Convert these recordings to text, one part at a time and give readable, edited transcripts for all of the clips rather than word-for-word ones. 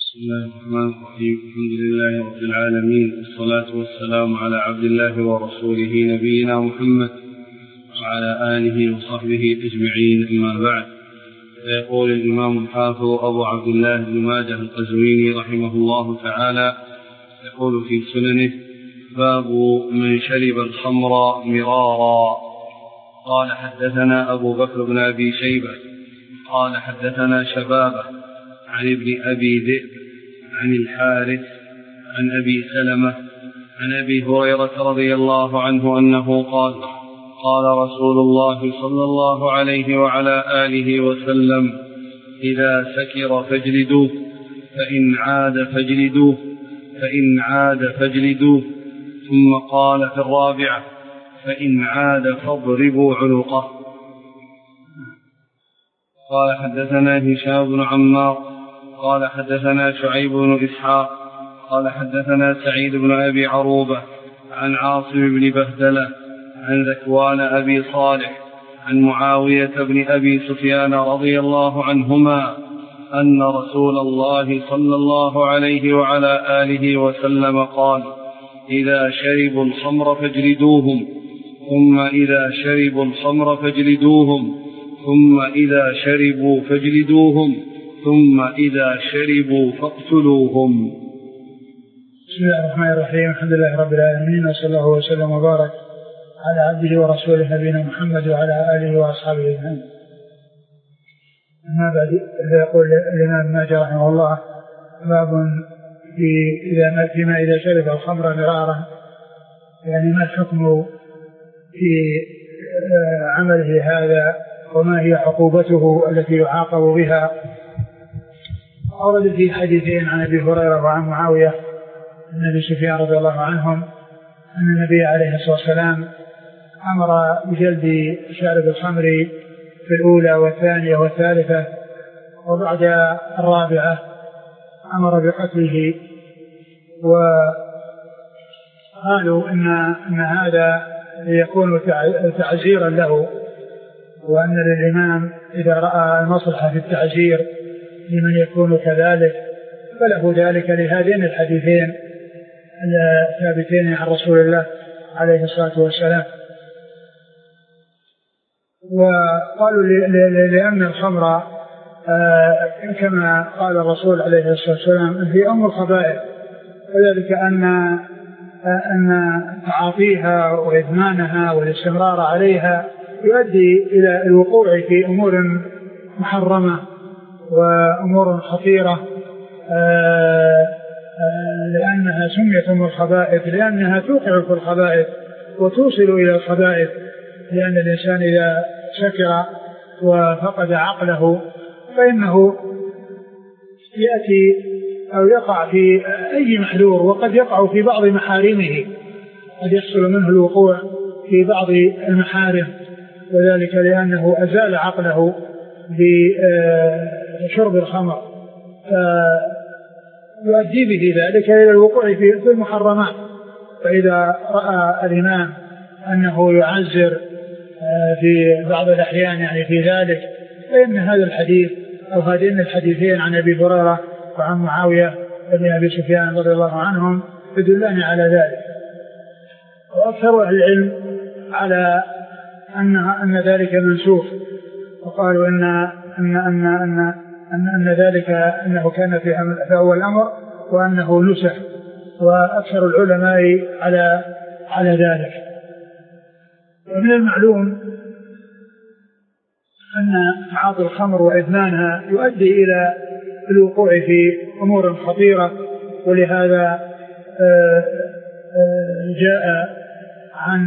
بسم الله الرحمن الرحيم. الحمد لله رب العالمين، والصلاة والسلام على عبد الله ورسوله نبينا محمد وعلى آله وصحبه أجمعين، أما بعد. فيقول الإمام الحافظ أبو عبد الله بن ماجه القزويني رحمه الله تعالى، يقول في سننه: باب من شرب الخمر مرارا. قال: حدثنا أبو بكر بن أبي شيبة قال: حدثنا شبابة عن ابن أبي ذئب عن الحارث عن أبي سلمة عن أبي هريرة رضي الله عنه أنه قال: قال رسول الله صلى الله عليه وعلى آله وسلم: إذا سكر فاجلدوه، فإن عاد فاجلدوه. ثم قال في الرابعة: فإن عاد فاضربوا عنقه. قال: حدثنا هشام بن عمار قال: حدثنا شعيب بن إسحاق قال: حدثنا سعيد بن أبي عروبة عن عاصم بن بهدلة عن ذكوان أبي صالح عن معاوية بن أبي سفيان رضي الله عنهما أن رسول الله صلى الله عليه وعلى آله وسلم قال: إذا شربوا الخمر فاجلدوهم، ثم إذا شربوا الخمر فاجلدوهم، ثم إذا شربوا فاجلدوهم، ثم إذا شربوا فاقتلوهم. بسم الله الرحمن الرحيم. الحمد لله رب العالمين، وصلى الله وسلم وبارك على عبده ورسوله نبينا محمد وعلى آله وأصحابه أجمعين. أما بعد، يقول الإمام ماجه رحمه الله: باب فيما إذا شرب الخمر مرارا، يعني ما الحكم في عمله هذا، وما هي عقوبته التي يعاقب بها. أورد في حديثين عن أبي هريرة وعن معاوية بن أبي سفيان رضي الله عنهم أن النبي عليه الصلاة والسلام أمر بجلد شارب الخمر في الأولى والثانية والثالثة، وبعد الرابعة أمر بقتله. وقالوا إن هذا يكون تعزيرا له، وأن للإمام إذا رأى المصلحة في التعزير لمن يكون كذلك فله ذلك، لهذين الحديثين الثابتين عن رسول الله عليه الصلاة والسلام. وقالوا لأن الخمر كما قال الرسول عليه الصلاة والسلام في أم الخبائث، وذلك أن تعاطيها وإدمانها والاستمرار عليها يؤدي إلى الوقوع في أمور محرمة وأمور خطيرة، لأنها سميت أم الخبائث لأنها توقع في الخبائث وتوصل إلى الخبائث، لأن الإنسان إذا سكر وفقد عقله فإنه يأتي أو يقع في أي محذور، وقد يقع في بعض محارمه، قد يحصل منه الوقوع في بعض المحارم، وذلك لأنه أزال عقله بشرب الخمر، فيؤدي به ذلك إلى الوقوع في المحرمات. فإذا رأى الإمام أنه يعزر في بعض الأحيان يعني في ذلك، فإن هذا الحديث أو هذين الحديثين عن أبي هريرة وعن معاوية بن أبي سفيان رضي الله عنهم يدلان على ذلك. وأكثر أهل العلم على أن ذلك منسوخ، وقالوا أن ذلك أنه كان في أول الأمر وأنه نسخ، وأكثر العلماء على ذلك. ومن المعلوم أن تعاطي الخمر وإدمانها يؤدي إلى الوقوع في أمور خطيرة، ولهذا جاء عن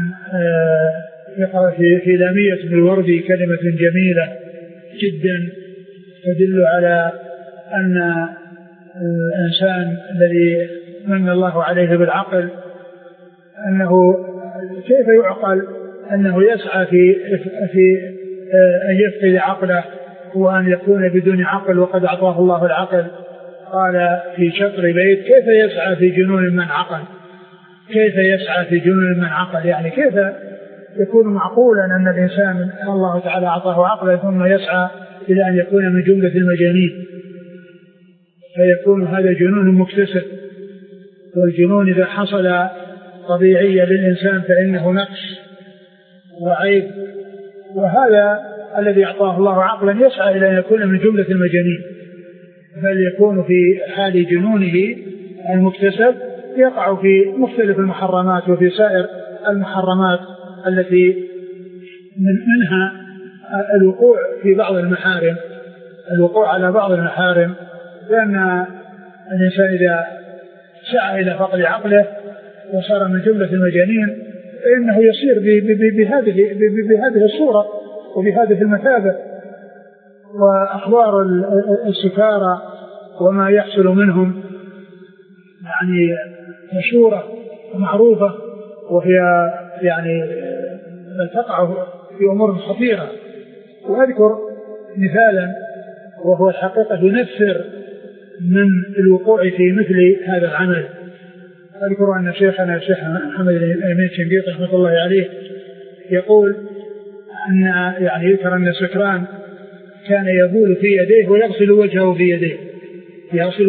في لامية بن الوردي كلمة جميلة جدا تدل على أن الإنسان الذي من الله عليه بالعقل أنه كيف يعقل أنه يسعى في أن يفقد عقله وأن يكون بدون عقل وقد أعطاه الله العقل. قال في شطر بيت: كيف يسعى في جنون من عقل، كيف يسعى في جنون من عقل، يعني كيف يكون معقولا أن الإنسان الله تعالى أعطاه عقلا ثم يسعى إلى أن يكون من جملة المجانين. فيكون هذا جنون مكتسب، والجنون إذا حصل طبيعيا للإنسان فإنه نقص وعيب، وهذا الذي أعطاه الله عقلا يسعى إلى أن يكون من جملة المجانين، بل يكون في حال جنونه المكتسب يقع في مختلف المحرمات وفي سائر المحرمات التي منها الوقوع في بعض المحارم، الوقوع على بعض المحارم، لأن الإنسان إذا سعى إلى فقد عقله وصار من جملة المجانين فإنه يصير بهذه الصورة وبهذه المثابة. وأخبار السكارى وما يحصل منهم يعني مشهورة ومعروفة، وهي يعني تقع في أمور خطيرة. وأذكر مثالا وهو الحقيقة ينفر من الوقوع في مثل هذا العمل. أذكر أن شيخنا الشيخ محمد الأمين الشنقيطي رحمة الله عليه يقول أن يعني يذكر أن السكران كان يبول في يديه ويغسل وجهه في يديه، يغسل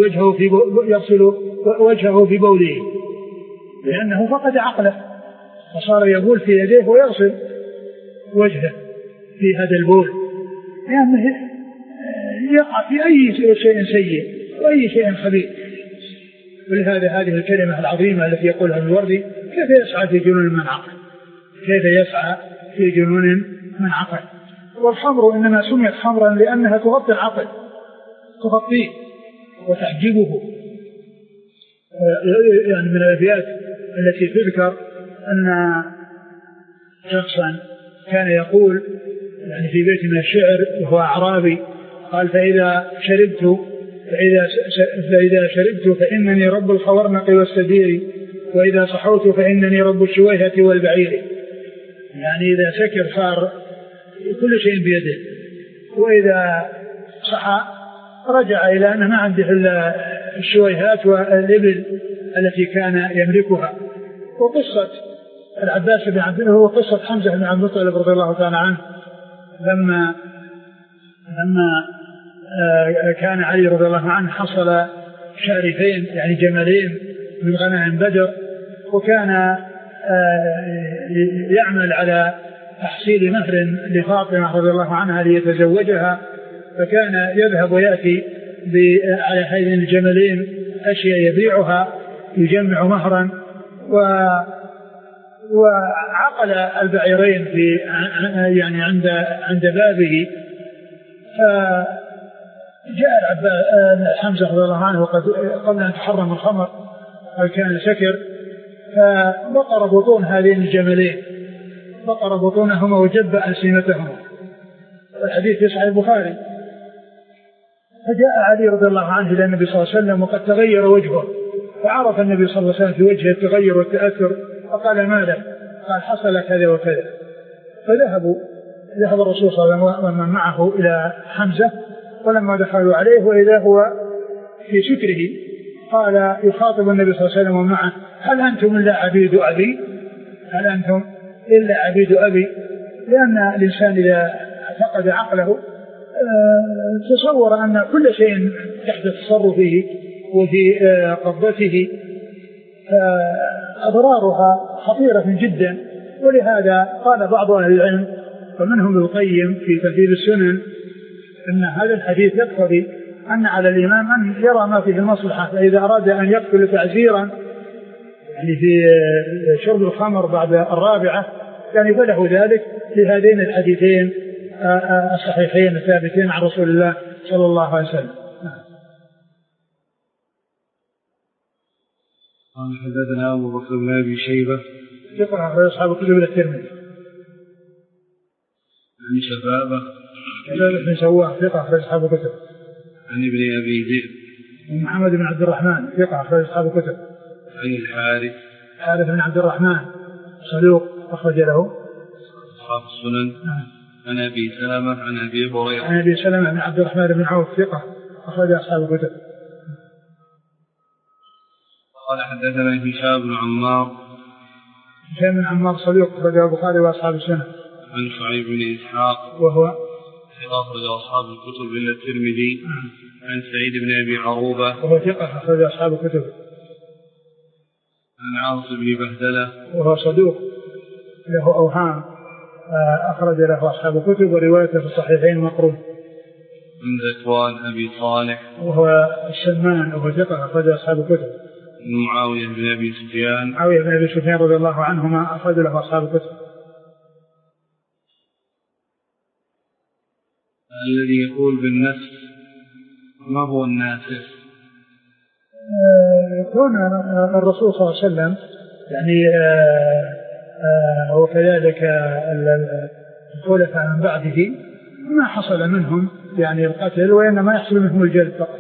وجهه في بوله، لأنه فقد عقله فصار يبول في يديه ويغسل وجهه في هذا البول، لأنه يقع في أي شيء سيء وأي شيء خبيث. ولهذا هذه الكلمة العظيمة التي يقولها الوردي: كيف يسعى في جنون من عقل، كيف يسعى في جنون من عقل. والخمر إنما سميت خمرا لأنها تغطي العقل، تغطيه وتحجبه. يعني من الأبيات التي تذكر أن شخصا كان يقول يعني في بيت من الشعر وهو أعرابي قال: فإذا شربت فإنني رب الخورنق والسدير، وإذا صحوت فإنني رب الشويهة والبعير. يعني إذا سكر صار كل شيء بيده، وإذا صحى رجع إلى أنه ما عنده إلا الشويهات والإبل التي كان يملكها. وقصة العباس بن عبد الله وقصة حمزة بن عبد المطلب رضي الله تعالى عنه لما كان علي رضي الله عنه حصل شارفين يعني جملين من غنائم بدر، وكان يعمل على تحصيل مهر لفاطمة رضي الله عنها ليتزوجها، فكان يذهب ويأتي على هذين الجملين أشياء يبيعها يجمع مهرا، وعقل البعيرين في يعني عند بابه. فجاء حمزة رضي الله عنه قبل أن تحرم الخمر كان سكر، فبقر بطون هذين الجملين، بقر بطونهما وجب ألسنتهما، والحديث في صحيح البخاري. فجاء علي رضي الله عنه إلى النبي صلى الله عليه وسلم وقد تغير وجهه، فعرف النبي صلى الله عليه وسلم في وجهه التغير والتأثر، فقال: ما له؟ قال: حصل كذا وكذا. ذهب الرسول صلى الله عليه وسلم ومن معه إلى حمزة، ولما دخلوا عليه وإذا هو في سكره قال يخاطب النبي صلى الله عليه وسلم ومعه: هل أنتم إلا عبيد أبي؟ هل أنتم إلا عبيد أبي؟ لأن الإنسان إذا فقد عقله تصور أن كل شيء تحت تصرفه وفي قبضته، فأضرارها خطيرة جدا. ولهذا قال بعض أهل العلم ومنهم ابن القيم في تهذيب السنن أن هذا الحديث يقتضي أن على الإمام أن يرى ما فيه المصلحة، فإذا أراد أن يقتل تعزيرا يعني في شرب الخمر بعد الرابعة يعني فله ذلك لهذين الحديثين الصحيحين الثابتين عن رسول الله صلى الله عليه وسلم. قال: حدثنا أبو بكر بن أبي شيبة ثقة أخرج أصحاب الكتب إلى الترمذي. عن شبابة بن سواح ثقة أخرج أصحاب الكتب. عن ابن أبي ذئب محمد بن عبد الرحمن ثقة أخرج أصحاب الكتب. عن الحارث بن عبد الرحمن صدوق أخرج له أصحاب السنن. عن أبي سلمة عن أبي هريرة. عن أبي سلمة بن عبد الرحمن بن عوف ثقة أخرج أصحاب الكتب. قال: حدثنا هشام بن عمار. هشام بن عمار صدوق أخرج البخاري وأصحاب السنن. عن شعيب بن إسحاق وهو أخرج أصحاب الكتب إلا الترمذي. عن سعيد بن أبي عروبة وهو ثقة أخرج أصحاب الكتب. عن عاص بن بهدلة وهو صدوق له أوهام أخرج له أصحاب الكتب وروايته في الصحيحين مقروء. عن ذكوان أبي صالح وهو السمان وهو ثقة أخرج أصحاب الكتب. معاوية بن أبي سفيان معاوية بن أبي سفيان رضي الله عنهما أخرج له أصحاب الكتب. الذي يقول بالنسخ ما هو الناسخ؟ يكون الرسول صلى الله عليه وسلم يعني وكذلك الخلفاء من بعده ما حصل منهم يعني القتل وإنما يحصل منهم الجلد فقط.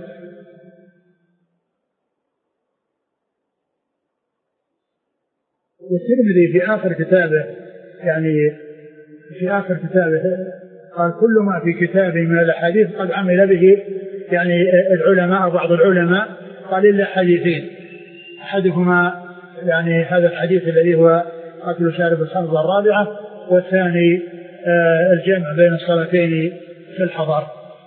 والترمذي في آخر كتابه قال كل ما في كتابه من الأحاديث قد عمل به يعني العلماء بعض العلماء، قال إلا حديثين، أحدهما يعني هذا الحديث الذي هو قتل شارب الخمر الرابعة، والثاني الجمع بين الصلاتين في الحضر.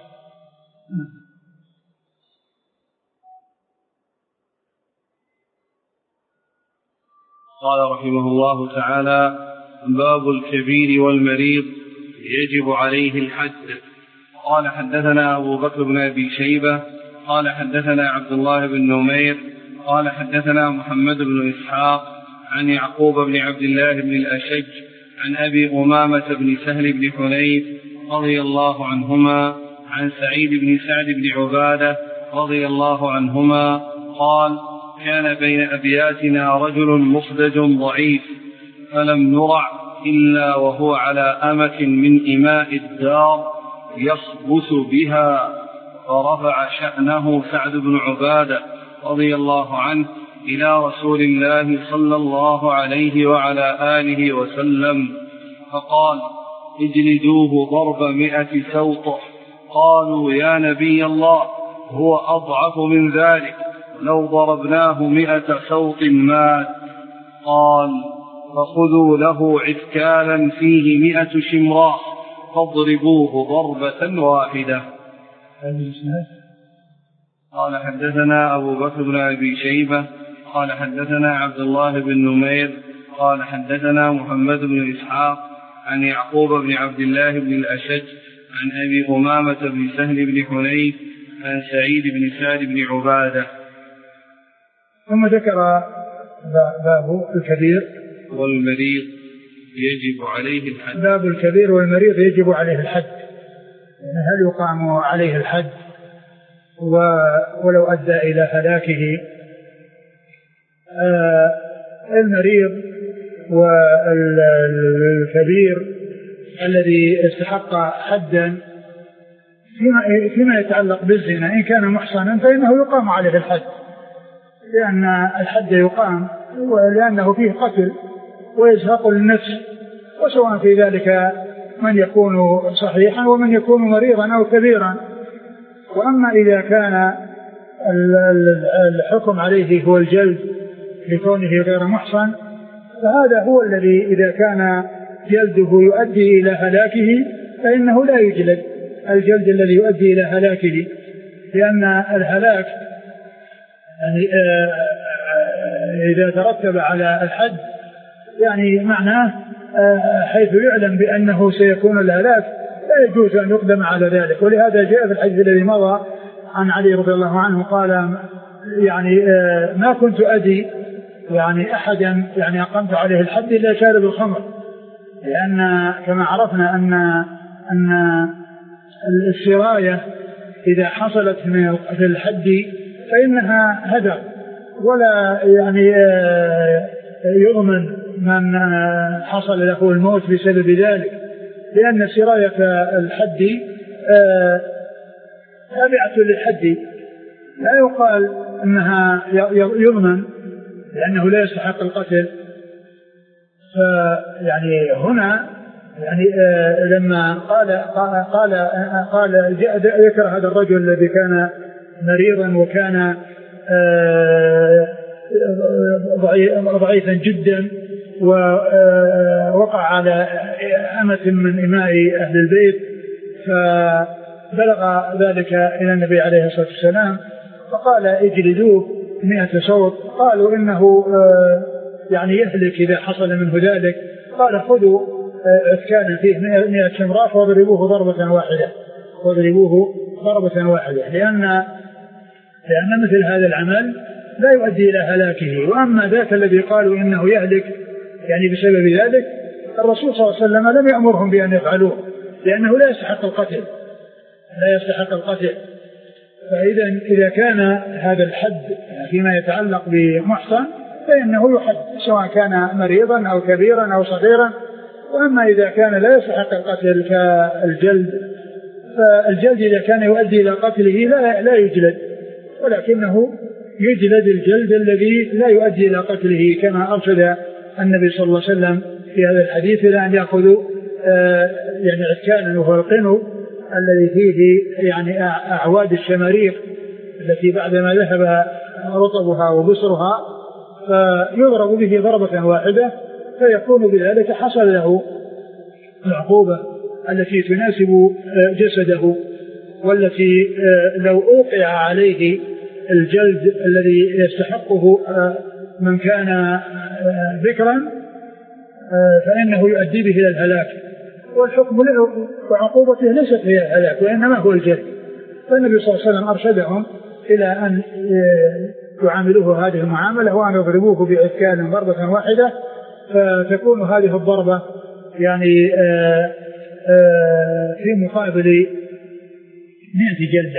قال رحمه الله تعالى: باب الكبير والمريض يجب عليه الحد. قال حدثنا أبو بكر بن أبي شيبة قال حدثنا عبد الله بن نمير قال حدثنا محمد بن إسحاق عن يعقوب بن عبد الله بن الأشج عن أبي أمامة بن سهل بن حنيف رضي الله عنهما عن سعيد بن سعد بن عبادة رضي الله عنهما قال: كان بين أبياتنا رجل مخدج ضعيف فلم نرع إلا وهو على أمة من إماء الدار يصبث بها، فرفع شأنه سعد بن عبادة رضي الله عنه إلى رسول الله صلى الله عليه وعلى آله وسلم فقال: اجلدوه ضرب 100 سوط. قالوا: يا نبي الله هو أضعف من ذلك، لو ضربناه 100 سوط مات. قال: فخذوا له عسكالا فيه 100 شمراء فاضربوه ضربة واحدة. قال حدثنا أبو بكر بن أبي شيبة قال حدثنا عبد الله بن نمير قال حدثنا محمد بن إسحاق عن يعقوب بن عبد الله بن الأشج عن أبي أمامة بن سهل بن حنيف عن سعيد بن سعد بن عبادة. ثم ذكر باب الكبير والمريض يجب عليه الحد. باب الكبير والمريض يجب عليه الحد، هل يقام عليه الحد ولو أدى إلى هلاكه؟ المريض والكبير الذي استحق حدا فيما يتعلق بالزنا إن كان محصنا فإنه يقام عليه الحد، لأن الحد يقام لأنه فيه قتل ويزهق للنفس، وسواء في ذلك من يكون صحيحا ومن يكون مريضا أو كبيرا. وأما إذا كان الحكم عليه هو الجلد لكونه غير محصن، فهذا هو الذي إذا كان جلده يؤدي إلى هلاكه فإنه لا يجلد الجلد الذي يؤدي إلى هلاكه، لأن الهلاك يعني إذا ترتب على الحد يعني معناه حيث يعلم بأنه سيكون الهلاك لا يجوز أن يقدم على ذلك. ولهذا جاء في الحديث الذي مضى عن علي رضي الله عنه قال يعني ما كنت أدي يعني أحدا يعني أقمت عليه الحد إلا شارب الخمر، لأن كما عرفنا أن السراية إذا حصلت في الحد فإنها هدر، ولا يعني يؤمن من حصل له الموت بسبب ذلك، لأن سراية الحد تابعة للحد، لا يقال أنها يضمن لأنه لا يستحق القتل. فيعني هنا يعني لما قال ذكر هذا الرجل الذي كان مريضا وكان ضعيفا جدا ووقع على أمة من إماء أهل البيت بلغ ذلك إلى النبي عليه الصلاة والسلام فقال اجلدوه 100 صوت. قالوا إنه يعني يهلك إذا حصل منه ذلك. قال خذوا عسكانا فيه 100 شمراء واضربوه ضربة واحدة لأن مثل هذا العمل لا يؤدي إلى هلاكه. وأما ذاك الذي قالوا إنه يهلك يعني بسبب ذلك، الرسول صلى الله عليه وسلم لم يأمرهم بأن يفعلوه لأنه لا يستحق القتل. فإذا إذا كان هذا الحد فيما يتعلق بمحصن فإنه يحد سواء كان مريضا أو كبيرا أو صغيرا. وأما إذا كان لا يستحق القتل كالجلد، فالجلد إذا كان يؤدي إلى قتله لا يجلد، ولكنه يجلد الجلد الذي لا يؤدي إلى قتله، كما أرشد النبي صلى الله عليه وسلم في هذا الحديث إلى أن يأخذوا يعني عسكانا وهو القنو الذي فيه يعني أعواد الشماريخ التي بعدما ذهب رطبها وبصرها فيضرب به ضربة واحدة، فيكون بذلك حصل له العقوبة التي تناسب جسده، والتي لو أوقع عليه الجلد الذي يستحقه من كان ذكرا فإنه يؤدي به إلى الهلاك. والحكم له وعقوبته ليست هي الهلاك وإنما هو الجلد. فالنبي صلى الله عليه وسلم أرشدهم إلى أن يعاملوه هذه المعاملة وأن يضربوه بعسكان ضربة واحدة، فتكون هذه الضربة يعني في مقابل 100 جلدة.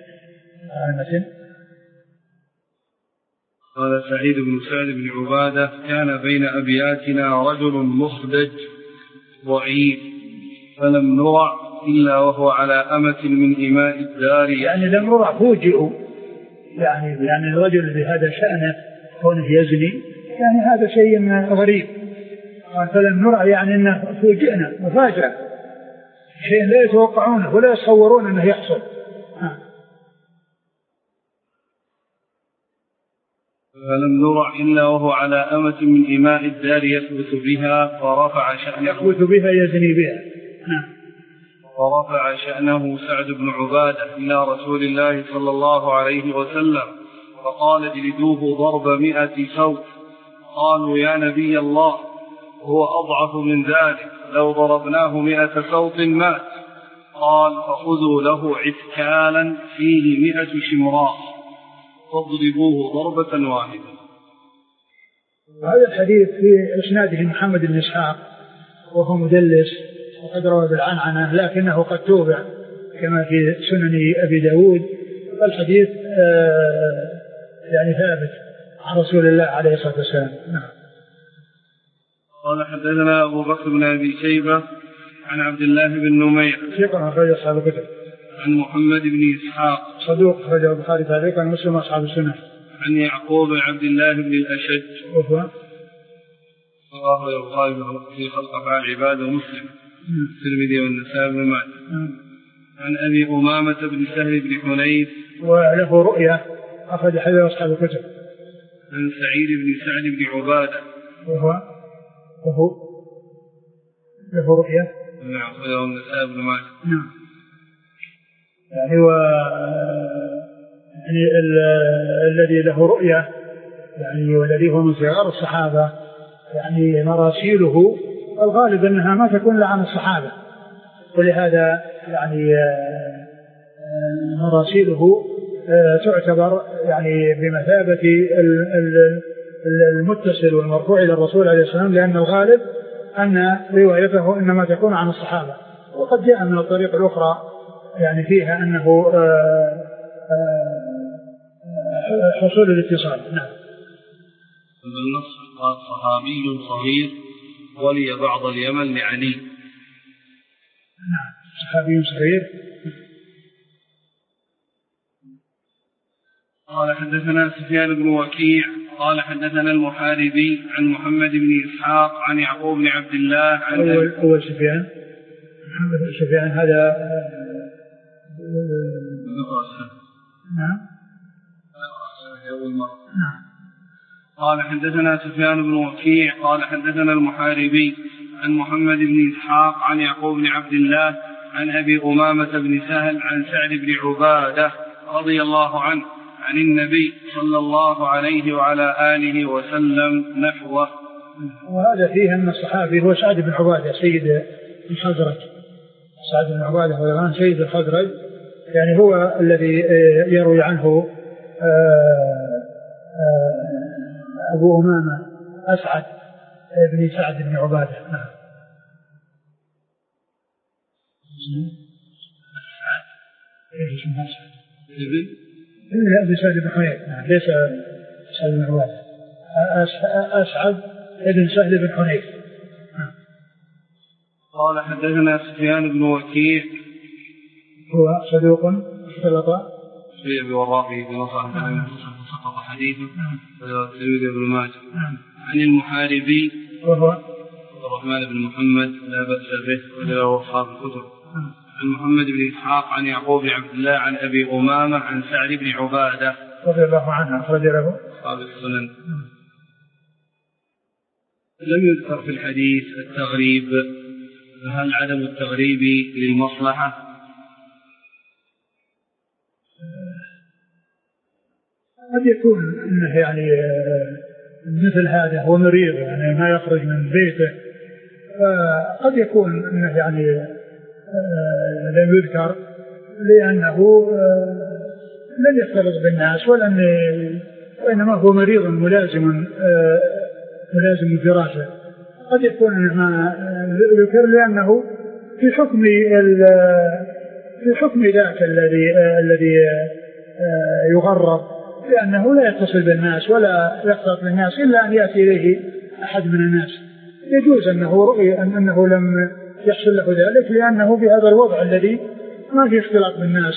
قال سعيد بن سعد بن عبادة: كان بين أبياتنا رجل مخدج ضعيف فلم نرع إلا وهو على أمة من إماء الدار. يعني لم نرع، فوجئوا، يعني الرجل بهذا شأنه كونه يزني، يعني هذا شيء غريب. فلم نرع يعني أنه فوجئنا مفاجأة، شيء لا يتوقعونه ولا يتصورون أنه يحصل. فلم نرع إلا وهو على أمة من إماء الدار يثبت بها فرفع شأنه، يثبت بها يزني بها. ورفع شأنه سعد بن عبادة إلى رسول الله صلى الله عليه وسلم فقال: اجلدوه ضرب 100 صوت. قالوا: يا نبي الله، هو أضعف من ذلك، لو ضربناه 100 صوت مات. قال: فخذوا له عسكالا فيه 100 شمراء فاضربوه ضربة واحدة. هذا الحديث في إسناده محمد بن إسحاق وهو مدلس وقد روى بالعنعنة، لكنه قد توبع كما في سنن أبي داود. فالحديث يعني ثابت عن رسول الله عليه الصلاة والسلام. قال: حدثنا أبو بكر بن أبي شيبة عن عبد الله بن نمير ثقة أخرج أصحاب الكتب. عن محمد بن إسحاق صدوق أخرجه البخاري تعليقا ومسلم أصحاب السنة. عن يعقوب بن عبد الله بن الأشج وهو رواه البخاري في خلق أفعال العباد ومسلم الترمذي والنسائي بن ماجه. عن أبي أمامة بن سهل بن حنيف وله رؤيا أخرج حديث أصحاب الكتب. عن سعيد بن سعد بن عبادة وهو له رؤيا أخرجه النسائي بن ماجه. يعني الذي له رؤيا يعني والذي هو من صغار الصحابة يعني مراسيله الغالب أنها ما تكون إلا عن الصحابة، ولهذا يعني مراسيله تعتبر يعني بمثابة المتصل والمرفوع إلى الرسول عليه الصلاة والسلام، لأن الغالب أن روايته إنما تكون عن الصحابة. وقد جاء من الطريق الأخرى يعني فيها أنه حصول الاتصال. نعم. النص قال: صحابي صغير ولي بعض اليمن لعلي. نعم، صحابي صغير. قال: حدثنا سفيان بن وكيع قال: حدثنا المحاربي عن محمد بن إسحاق عن يعقوب بن عبد الله عن أول سفيان محمد بن سفيان هذا. نعم. قال: حدثنا سفيان بن وكيع قال: حدثنا المحاربي عن محمد بن إسحاق عن يعقوب بن عبد الله عن أبي أمامة بن سهل عن سعد بن عبادة رضي الله عنه عن النبي صلى الله عليه وعلى آله وسلم نحوه. وهذا فيه أن الصحابي هو سعد بن عبادة سيد الخزرج. سعد بن عبادة رضي الله عنه سيد الخزرج، يعني هو الذي يروي عنه أبو أمامة أسعد بن سعد بن عبادة. ابن سعد بن حنيف، ليس سعد بن عبادة، أسعد ابن سعد بن حنيف. قال حدثنا سفيان بن وكيع هو صدوق اختلط في والراقي في نصر سقط حديثه وتلميذ ابن ماجه. عن المحاربي وهو الرحمن بن محمد لا بأس به وله أصحاب الكتب. عن محمد بن إسحاق عن يعقوب بن عبد الله عن أبي أمامة عن سعد بن عبادة رضي الله عنه أخرج له أصحاب السنن. لم يذكر في الحديث التغريب، فهل عدم التغريب للمصلحة؟ قد يكون انه يعني مثل هذا هو مريض يعني ما يخرج من بيته، قد يكون انه يعني لم يذكر لانه لم يختلط بالناس وانما هو مريض ملازم فراشه. قد يكون ما ذكر لانه في حكم ذاك الذي يغرب، لأنه لا يتصل بالناس ولا يختلط بالناس إلا أن يأتي إليه أحد من الناس. يجوز أنه رؤي أنه لم يحصل له ذلك لأنه في هذا الوضع الذي ما في اختلاط بالناس.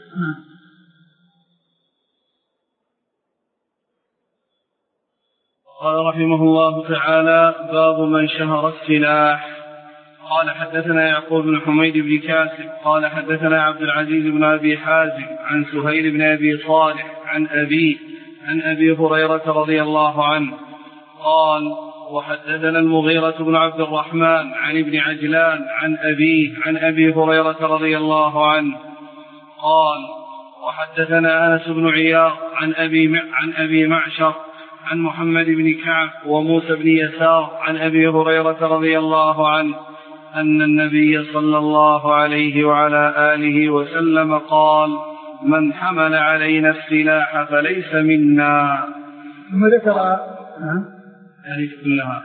قال رحمه الله تعالى: باب من شهر السلاح. قال حدثنا يعقوب بن حميد بن كاسب قال حدثنا عبد العزيز بن أبي حازم عن سهيل بن أبي صالح عن أبي هريرة رضي الله عنه قال: وحدثنا المغيرة بن عبد الرحمن عن ابن عجلان عن أبيه عن أبي هريرة رضي الله عنه قال: وحدثنا أنس بن عياض عن أبي معشر عن محمد بن كعب وموسى بن يسار عن أبي هريرة رضي الله عنه أن النبي صلى الله عليه وعلى آله وسلم قال: من حمل علينا السلاح فليس منا. ثم ذكر يعني كلها.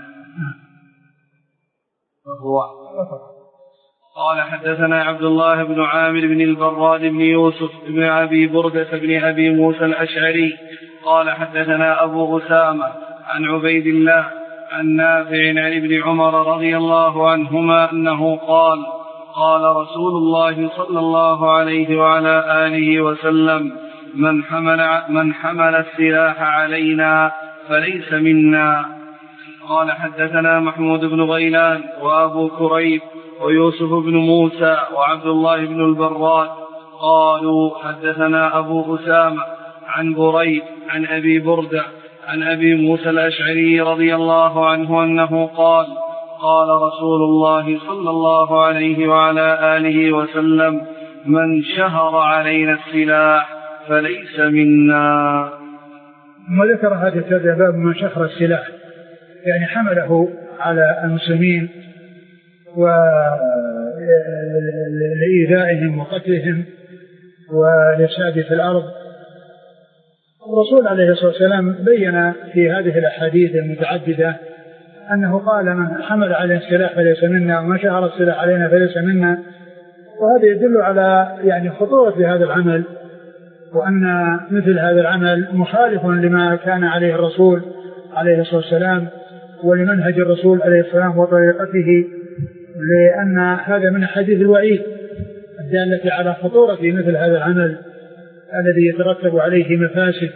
قال حدثنا عبد الله بن عامر بن البراد بن يوسف بن أبي بردة بن أبي موسى الأشعري قال حدثنا أبو أسامة عن عبيد الله عن نافع عن ابن عمر رضي الله عنهما أنه قال: قال رسول الله صلى الله عليه وعلى آله وسلم: من حمل السلاح علينا فليس منا. قال حدثنا محمود بن غيلان وأبو كريب ويوسف بن موسى وعبد الله بن البراد قالوا حدثنا أبو أسامة عن بريد عن أبي بردة عن أبي موسى الأشعري رضي الله عنه أنه قال: قال رسول الله صلى الله عليه وعلى آله وسلم: من شهر علينا السلاح فليس منا. وذكر هذا الباب من شهر السلاح، يعني حمله على المسلمين ولإيذائهم وقتلهم والإفساد في الأرض. الرسول عليه الصلاة والسلام بين في هذه الأحاديث المتعددة أنه قال: من حمل علينا السلاح فليس منا، ومن شهر السلاح علينا فليس منا. وهذا يدل على يعني خطورة هذا العمل، وأن مثل هذا العمل مخالف لما كان عليه الرسول عليه الصلاة والسلام ولمنهج الرسول عليه السلام وطريقته، لأن هذا من حديث الوعيد الدالة على خطورة مثل هذا العمل الذي يترتب عليه مفاسد.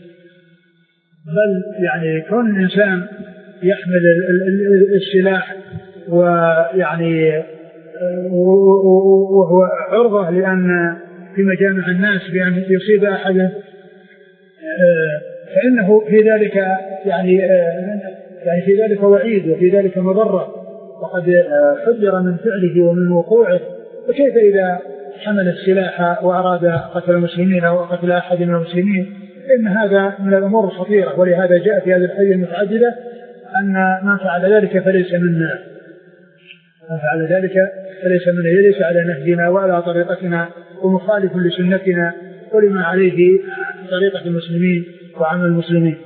بل يعني كون الإنسان يحمل السلاح ويعني وهو عرضة لأن في مجامع الناس بأن يصيب أحدا، فإنه في ذلك يعني في ذلك وعيد وفي ذلك مضرة، وقد حذر من فعله ومن وقوعه وكيف إذا حمل السلاح وأراد قتل المسلمين أو قتل أحد من المسلمين؟ إن هذا من الأمور الخطيرة، ولهذا جاء في هذه الحديث المتعددة أن من فعل ذلك فليس منا، من فعل ذلك فليس منا، ليس على نهجنا وعلى طريقتنا، ومخالف لسنتنا ولما عليه طريقة المسلمين وعمل المسلمين.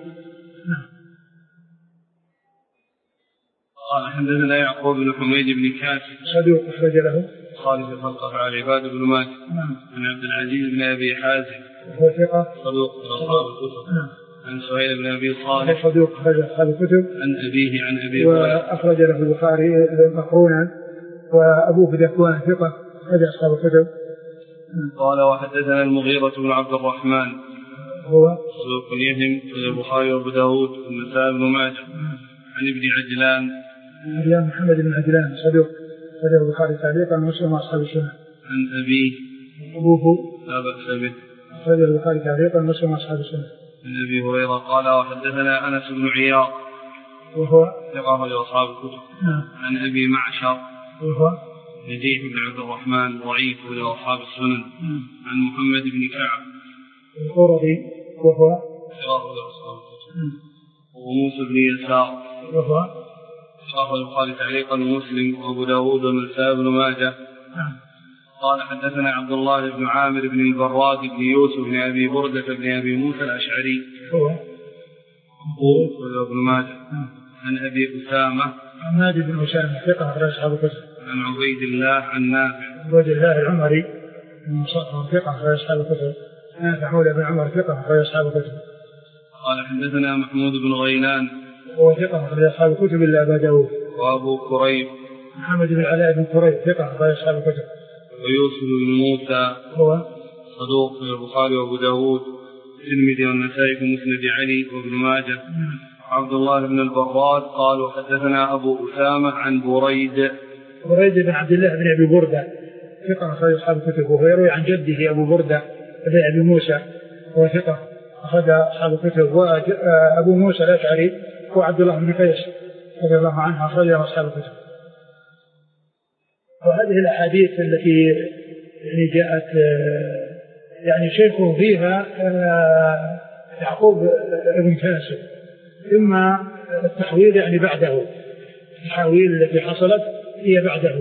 قال حدثنا يعقوب بن حميد بن كاسب صدوق أخرج له خالد خلقه على العباد بن ماجه عن عبد العزيز بن أبي حازم وهو ثقة صدوق أصحاب الكتب عن سهيل بن أبي صالح صدوق أخرج أصحاب الكتب عن أبيه عن أبي وأخرج له البخاري مقرونا، وأبوه ذكوان ثقة أخرج أصحاب الكتب. قال وحدثنا المغيرة بن عبد الرحمن هو صدوق يهم البخاري وأبو داود والنسائي بن ماجه عن ابن عجلان محمد بن عجلان صدوق أخرج البخاري تعليقا ومسلم وأصحاب السنة. عن أبيه أبوه لا بأس به أخرج البخاري تعليقا ومسلم وأصحاب السنة. عن أبي هريرة قال وحدثنا أنس بن عياض وهو ثقة لأصحاب الكتب عن أبي معشر وهو نجيح بن عبد الرحمن ضعيف لأصحاب السنن عن محمد بن كعب القرظي وهو ثقة لأصحاب الكتب وموسى بن يسار وهو ثقة البخاري تعليقا ومسلم وأبو داود والنسائي بن ماجه. قال حدثنا عبد الله بن عامر بن البراد بن يوسف بن أبي بردة بن أبي موسى الأشعري هو ابن ماجه عن أبي أسامة حماد بن أسامة ثقة أخرج أصحاب الكتب عن عبيد الله عن نافع عبيد الله العمري ثقة أخرج أصحاب الكتب نافع مولى بن عمر ثقة أخرج أصحاب الكتب. قال حدثنا محمود بن غيلان هو ثقة أخرج أصحاب الكتب إلا أبا داود وأبو كريب محمد بن علاء بن كريب ثقة أخرج أصحاب الكتب ويوسف بن موسى هو صدوق في البخاري وأبو داود الترمذي والنسائي في مسند علي وابن ماجه. عبد الله بن البراد قال وحدثنا أبو أسامة عن بريد بن عبد الله بن أبي بردة ثقة أخرج أصحاب الكتب، وهو يروي عن جده أبو بردة بن أبي موسى هو ثقة أخرج أصحاب الكتب، وأبو موسى الأشعري هو عبد الله بن قيس رضي الله عنه أخرج أصحاب الكتب. وهذه الأحاديث التي يعني جاءت يعني شيخه فيها يعقوب بن كاسب، إما التحويل يعني بعده، التحويل التي حصلت هي بعده.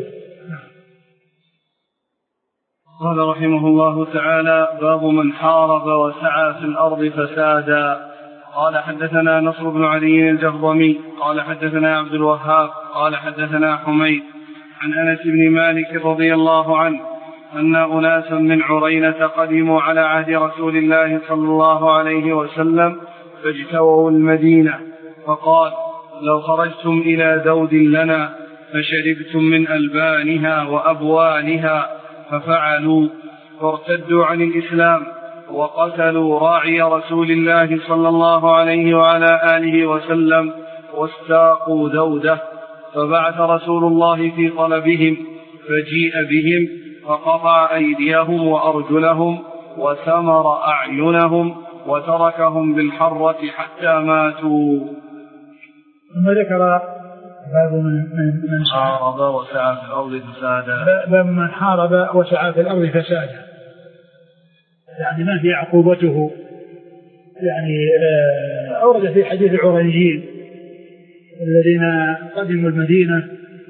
قال رحمه الله تعالى باب من حارب وسعى في الأرض فسادا. قال حدثنا نصر بن علي الجهضمي قال حدثنا عبد الوهاب قال حدثنا حميد عن أنس بن مالك رضي الله عنه أن أناسا من عرينة قدموا على عهد رسول الله صلى الله عليه وسلم فاجتووا المدينة، فقال لو خرجتم إلى ذود لنا فشربتم من ألبانها وأبوالها، ففعلوا فارتدوا عن الإسلام وقتلوا راعي رسول الله صلى الله عليه وعلى آله وسلم واستاقوا ذوده، فبعث رسول الله في طلبهم فجيء بهم فقطع أيديهم وأرجلهم وسمر أعينهم وتركهم بالحرة حتى ماتوا. ثم ذكر باب من حارب وسعى في الأرض فسادا. باب من حارب وسعى في الأرض فسادا، يعني ما هي عقوبته؟ يعني أورد في حديث العرينيين الذين قدموا المدينة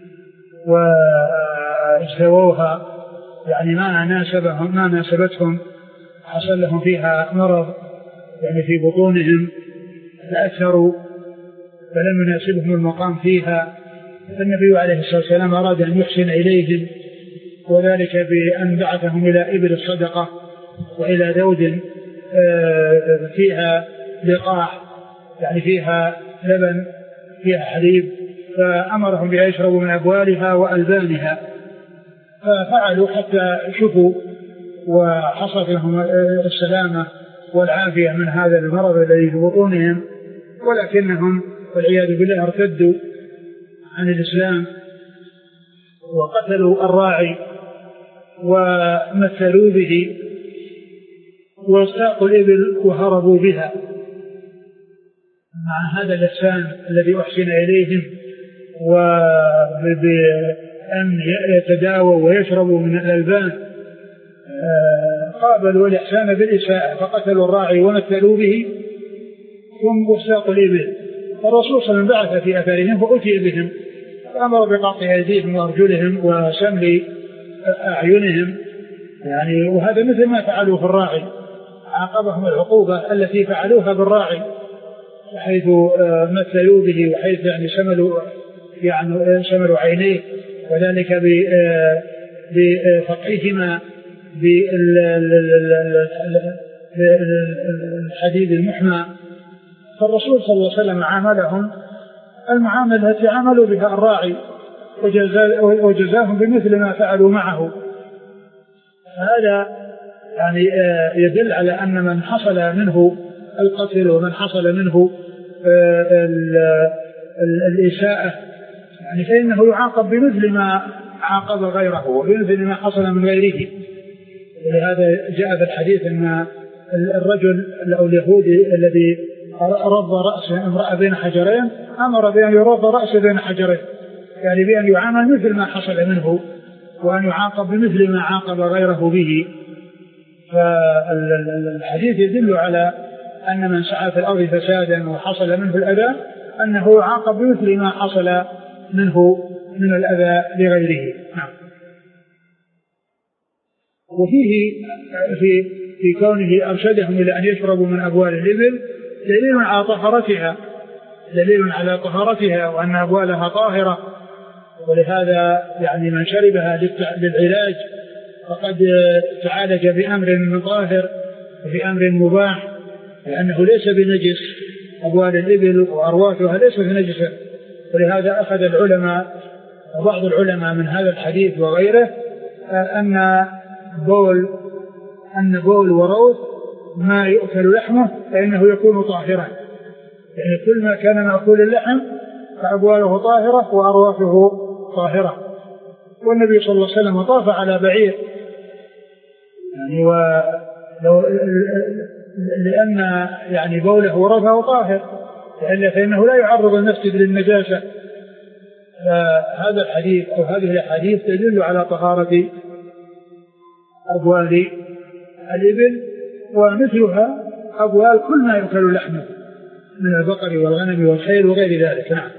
واجتووها، يعني ما ناسبتهم، حصل لهم فيها مرض يعني في بطونهم تأثروا فلم يناسبهم المقام فيها، فالنبي عليه الصلاة والسلام أراد أن يحسن إليهم، وذلك بأن بعثهم إلى إبل الصدقة وإلى ذود فيها لقاح، يعني فيها لبن فيها حليب، فأمرهم بأن يشربوا من أبوالها وألبانها، ففعلوا حتى شفوا وحصلت لهم السلامة والعافية من هذا المرض الذي في بطونهم، ولكنهم والعياذ بالله ارتدوا عن الإسلام وقتلوا الراعي ومثلوا به واستاقوا الإبل وهربوا بها، مع هذا الإحسان الذي أحسن إليهم أن يتداووا ويشربوا من الألبان قابلوا الإحسان بالإساءة فقتلوا الراعي ومثلوا به ثم وساقوا الإبل. الرسول صلى الله عليه وسلم بعث في أثرهم فأتي بهم فأمر بقطع أيديهم وأرجلهم وسمل أعينهم يعني، وهذا مثل ما فعلوا في الراعي، عاقبهم العقوبة التي فعلوها بالراعي حيث مثلوا به وحيث يعني سملوا عينيه وذلك بفقعهما بالحديد المحمى. فالرسول صلى الله عليه وسلم عاملهم المعاملة التي عملوا بها الراعي وجزاهم بمثل ما فعلوا معه. هذا يعني يدل على أن من حصل منه القتل ومن حصل منه الإساءة يعني فإنه يعاقب بمثل ما عاقب غيره وبمثل ما حصل من غيره. ولهذا جاء في الحديث أن الرجل أو اليهودي الذي رض رأس امرأة بين حجرين أمر بأن يرض رأسه بين حجرين، يعني بأن يعامل مثل ما حصل منه وأن يعاقب بمثل ما عاقب غيره به. فالحديث يدل على أن من سعى في الأرض فسادا وحصل منه الأذى أنه يعاقب بمثل ما حصل منه من الأذى لغيره. نعم. وفيه في كونه أرشدهم إلى أن يشربوا من أبوال الإبل دليل على طهارتها وأن أبوالها طاهرة، ولهذا يعني من شربها للعلاج فقد تعالج بأمر طاهر وبأمر مباح لأنه ليس بنجس، أبوال الإبل وأرواثها ليس بنجسة. ولهذا أخذ العلماء وبعض العلماء من هذا الحديث وغيره أن بول وروث ما يؤكل لحمه فإنه يكون طاهرا، يعني كل ما كان مأكول اللحم فأبواله طاهرة وأرواثه طاهرة. والنبي صلى الله عليه وسلم طاف على بعير يعني لأن يعني بوله ورثه طاهر لأن فإنه لا يعرض النفس للنجاسة. هذا الحديث أو هذه الحديث تدل على طهارة أبوال الإبل ومثلها أبوال كل ما يؤكل لحمه من البقر والغنم والخيل وغير ذلك. نعم.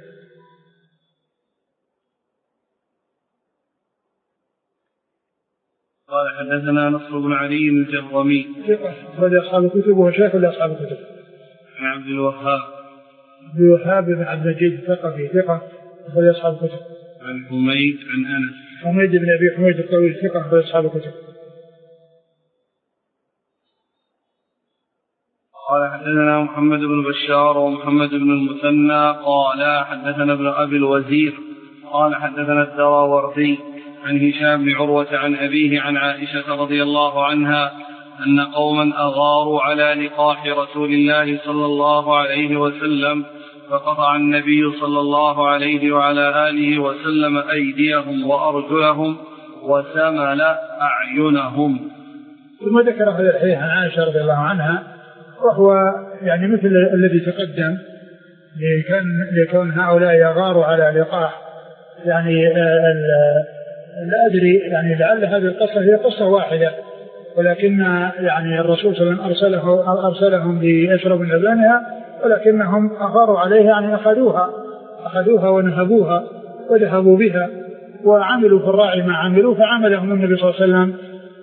قال حدثنا نصر بن علي الجهضمي أخرج أصحاب الكتب وهو شيخ لأصحاب الكتب. عن عبد الوهاب بن عبد المجيد الثقفي ثقة أخرج أصحاب الكتب. عن حميد عن أنس حميد بن أبي حميد الطويل ثقة أخرج أصحاب الكتب. قال حدثنا محمد بن بشار ومحمد بن المثنى قال حدثنا ابن أبي الوزير قال حدثنا الدراوردي عن هشام بن عروة عن أبيه عن عائشة رضي الله عنها أن قوما أغاروا على لقاح رسول الله صلى الله عليه وسلم فقطع النبي صلى الله عليه وعلى آله وسلم أيديهم وأرجلهم وسمل أعينهم. ثم ذكر هذا الحديث عن عائشة رضي الله عنها وهو يعني مثل الذي تقدم لكون هؤلاء يغاروا على لقاح يعني لا أدري يعني لعل هذه القصة هي قصة واحدة ولكن يعني الرسول صلى الله عليه وسلم أرسلهم ليشربوا من لبنها ولكنهم أغاروا عليها يعني أخذوها ونهبوها وذهبوا بها وعملوا في الراعي ما عملوا فعملهم النبي صلى الله عليه وسلم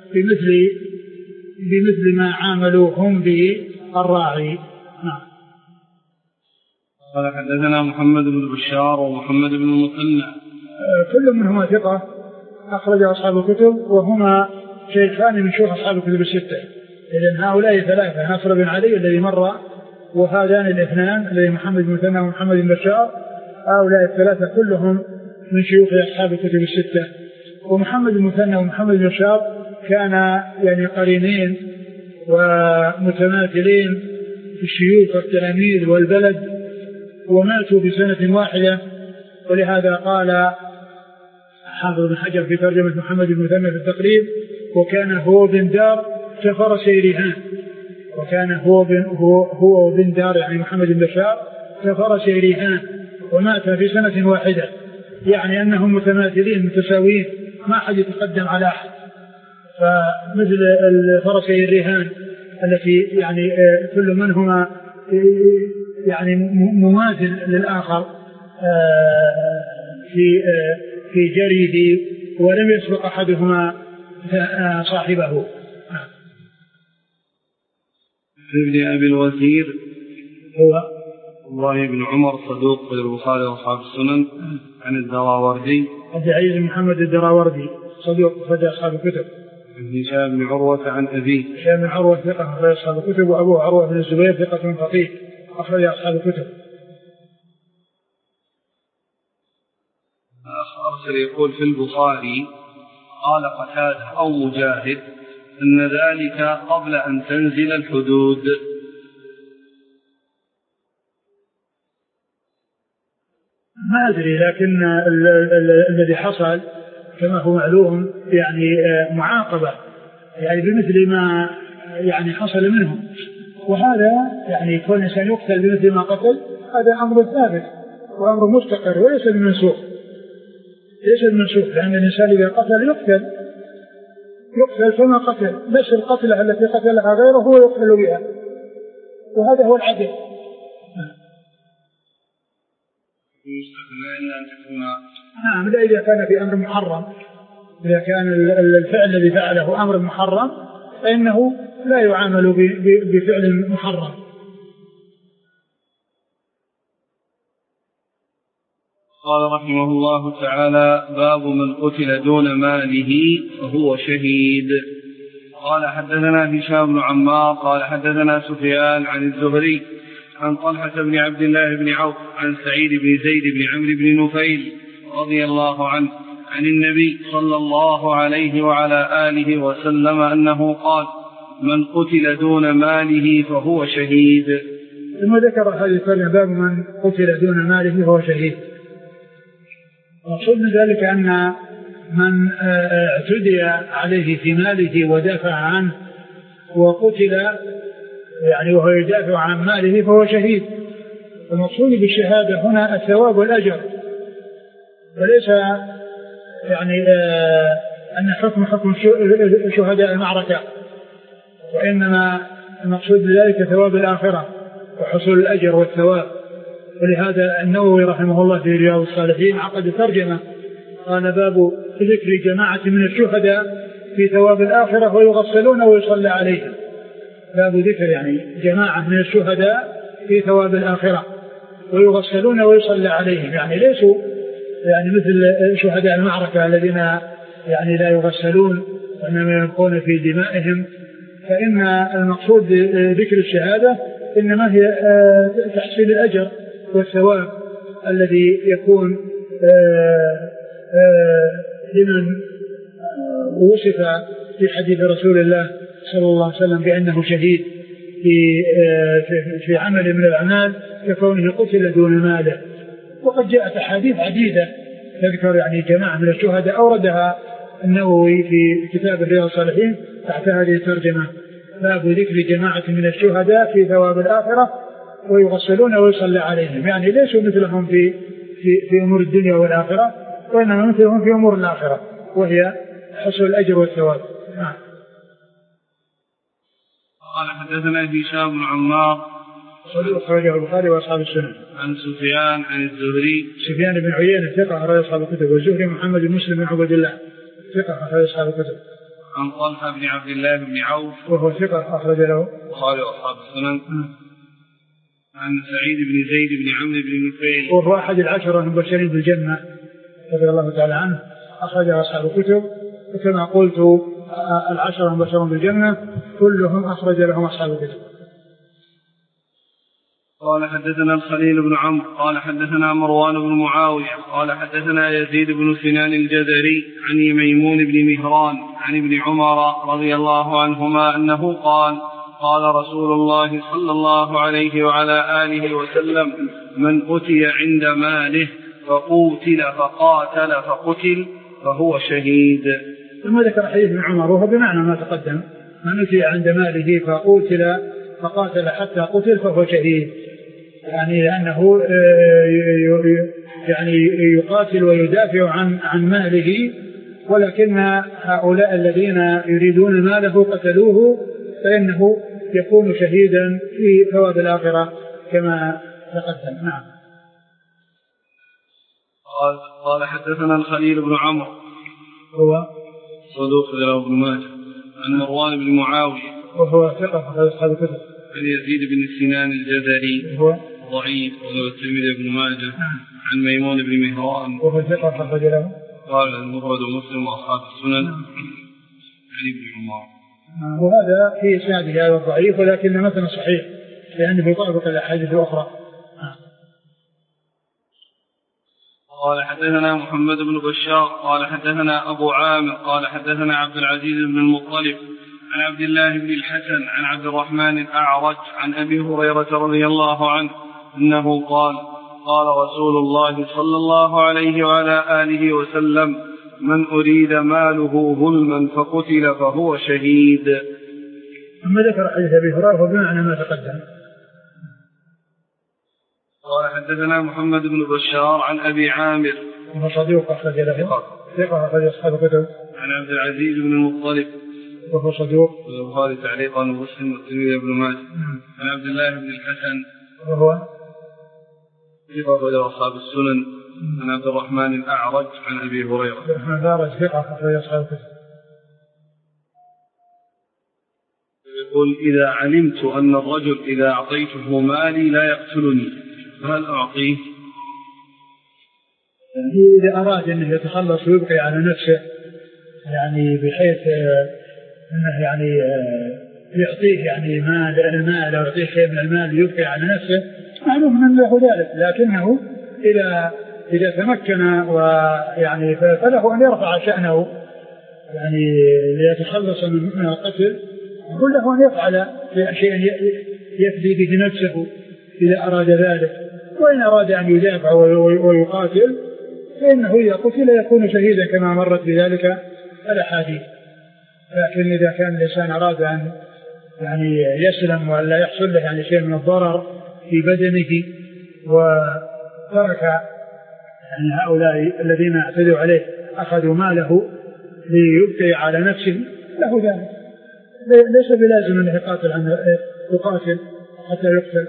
بمثل ما عاملوا هم بالراعي. نعم. قال حدثنا محمد بن بشار ومحمد بن المثنى كل منهما ثقة أخرج أصحاب الكتب وهما شيخان من شيوخ أصحاب الكتب الستة. إذن هؤلاء ثلاثة نصر بن علي الذي مر وهذان الاثنان الذي محمد بن المثنى ومحمد بن بشار هؤلاء الثلاثة كلهم من شيوخ أصحاب الكتب الستة. ومحمد بن المثنى ومحمد بن بشار كان يعني قرينين ومتماثلين في الشيوخ والتلاميذ والبلد وماتوا بسنة واحدة. ولهذا قال حافظ بن حجر في ترجمة محمد بن المثنى في التقريب وكان هو بن دار كفرس رهان. وكان هو بن دار يعني محمد بن بشار كفرس رهان ومات في سنة واحدة يعني أنهم متماثلين متساويين، ما أحد يتقدم على أحد. فمثل الفرسي الرهان التي يعني كل منهما يعني مماثل للآخر في جريه، ولم يسبق أحدهما صاحبه. ابن أبي الوزير هو الله بن عمر صدوق في البخاري وأصحاب السنن. عن الدراوردي عبد العزيز بن محمد الدراوردي صدوق أخرج أصحاب الكتب. عن هشام بن عروة عن أبيه. هشام بن عروة ثقة أخرج أصحاب الكتب، وأبوه عروة بن الزبير ثقة فقيه أخرج أصحاب الكتب. أرسل يقول في البخاري قال قتادة أو مجاهد أن ذلك قبل أن تنزل الحدود. ما أدري، لكن الذي حصل كما هو معلوم يعني معاقبة يعني بمثل ما يعني حصل منهم، وهذا يعني كل إنسان يقتل بمثل ما قتل، هذا أمر ثابت وأمر مستقر وليس بمنسوخ، ليس بمنسوخ، لأن الإنسان إذا قتل يقتل فما قتل، بس القتلة التي قتلها غيره هو يقتل بها، وهذا هو العدل. نعم، لا إذا كان في أمر محرم، إذا كان الفعل الذي فعله أمر محرم فإنه لا يعامل بفعل محرم. قال رحمه الله تعالى: باب من قتل دون ماله فهو شهيد. قال حدثنا هشام بن عمار قال حدثنا سفيان عن الزهري عن طلحة بن عبد الله بن عوف عن سعيد بن زيد بن عمرو بن نفيل رضي الله عنه عن النبي صلى الله عليه وعلى آله وسلم أنه قال: من قتل دون ماله فهو شهيد. ثم ذكر هذه الكلمة: باب من قتل دون ماله فهو شهيد. وقصد من ذلك أن من اعتدي عليه في ماله ودافع عنه وقتل يعني وهو يدافع عن ماله فهو شهيد. المقصود بالشهادة هنا الثواب والأجر، وليس يعني أن حكم شهداء المعركة، وإنما المقصود بذلك ثواب الآخرة وحصول الأجر والثواب. ولهذا النووي رحمه الله في رياض الصالحين عقد ترجمة قال: باب ذكر جماعة من الشهداء في ثواب الآخرة ويغسلون ويصلى عليهم. باب ذكر يعني جماعة من الشهداء في ثواب الآخرة ويغسلون ويصلى عليهم، يعني ليسوا يعني مثل شهداء المعركة الذين يعني لا يغسلون وإنما يبقون في دمائهم. فإن المقصود بذكر الشهادة إنما هي تحصيل الأجر والثواب الذي يكون لمن وصف في حديث رسول الله صلى الله عليه وسلم بأنه شهيد في عمل من الأعمال ككونه قتل دون ماله. وقد جاءت أحاديث عديدة تذكر يعني جماعة من الشهداء أوردها النووي في كتاب رياض الصالحين تحت هذه الترجمة: باب ذكر جماعة من الشهداء في ثواب الآخرة ويغسلون ويصلى عليهم، يعني ليسوا مثلهم في أمور الدنيا والآخرة، وإنما مثلهم في أمور الآخرة وهي حصول الأجر والثواب. قال حدثنا هشام بن عمار أخرجه البخاري وأصحاب السنن. عن سفيان عن الزهري. سفيان بن عيينة ثقة أخرج أصحاب الكتب، والزهري محمد بن مسلم بن عبد الله ثقة أخرج أصحاب الكتب. عن طلحة بن عبد الله بن عوف وهو ثقة أخرج له البخاري وأصحاب السنن. عن سعيد بن زيد بن عمرو بن نفيل وهو أحد العشرة المبشرين بالجنة رضي الله تعالى عنه، أخرج أصحاب الكتب، وكما قلت العشرة المبشرون بالجنة كلهم أخرج لهم أصحاب الكتب. قال حدثنا الخليل بن عمرو قال حدثنا مروان بن معاوية قال حدثنا يزيد بن سنان الجزري عن ميمون بن مهران عن ابن عمر رضي الله عنهما أنه قال: قال رسول الله صلى الله عليه وعلى آله وسلم: من أتي عند ماله فقوتل فقاتل فقتل فهو شهيد. ثم ذكر حديث ابن عمر وهو بمعنى ما تقدم: من أتي عند ماله فقوتل فقاتل حتى قتل فهو شهيد، يعني لأنه يعني يقاتل ويدافع عن ماله، ولكن هؤلاء الذين يريدون ماله قتلوه، فإنه يكون شهيدا في ثواب الآخرة كما تقدم. نعم. قال حدثنا الخليل بن عمرو هو صدوق له ابن ماجه عن مروان بن معاوية وهو ثقة في أصحاب الكتب. عن يزيد بن سنان الجزري هو ضعيف وله الترمذي بن ماجه عن ميمون بن مهران وهو ثقة أخرج له قال المفرد ومسلم وأصحاب السنن عن ابن عمر. وهذا في إسناده هذا الضعيف، ولكن مثلا صحيح لأنه يطابق الأحاديث الأخرى. قال حدثنا محمد بن بشار قال حدثنا أبو عامر قال حدثنا عبد العزيز بن المطلب عن عبد الله بن الحسن عن عبد الرحمن الأعرج عن أبي هريرة رضي الله عنه أنه قال قال رسول الله صلى الله عليه وعلى آله وسلم من أريد ماله ظلما فقتل فهو شهيد. ثم ذكر حديث أبي هريرة بمعنى ما تقدم. قال حدثنا محمد بن بشار عن أبي عامر وهو صديق أخرج له ثقة أخرج أصحاب الكتب. عن عبد العزيز بن المطلب وهو صدوق البخاري تعليقا ومسلم والترمذي بن ماجه. عن عبد الله بن الحسن وهو ثقة أخرج أصحاب السنن. عن عبد الرحمن الأعرج عن أبي هريرة ثقة أخرج أصحاب الكتب. يقول إذا علمت أن الرجل إذا أعطيته مالي لا يقتلني فهل أعطيه؟ يعني إذا أراد أنه يتخلص ويبقي على نفسه يعني بحيث أنه يعني يعطيه يعني المال أو يعطيه شيء من المال يبقي على نفسه معلوم من له ذلك، لكنه إذا تمكن ويعني فله أن يرفع شأنه يعني ليتخلص من القتل، يقول له أن يفعل شيئا يفدي به نفسه إذا أراد ذلك. وإن أراد أن يدافع ويقاتل فإنه إذا قتل يكون شهيدا كما مرت بذلك الأحاديث. لكن إذا كان الإنسان أراد أن يعني يسلم ولا يحصل له يعني شيء من الضرر في بدنه وترك يعني هؤلاء الذين اعتدوا عليه أخذوا ماله ليبقي على نفسه له ذلك، ليس بلازم أن يقاتل حتى يقتل.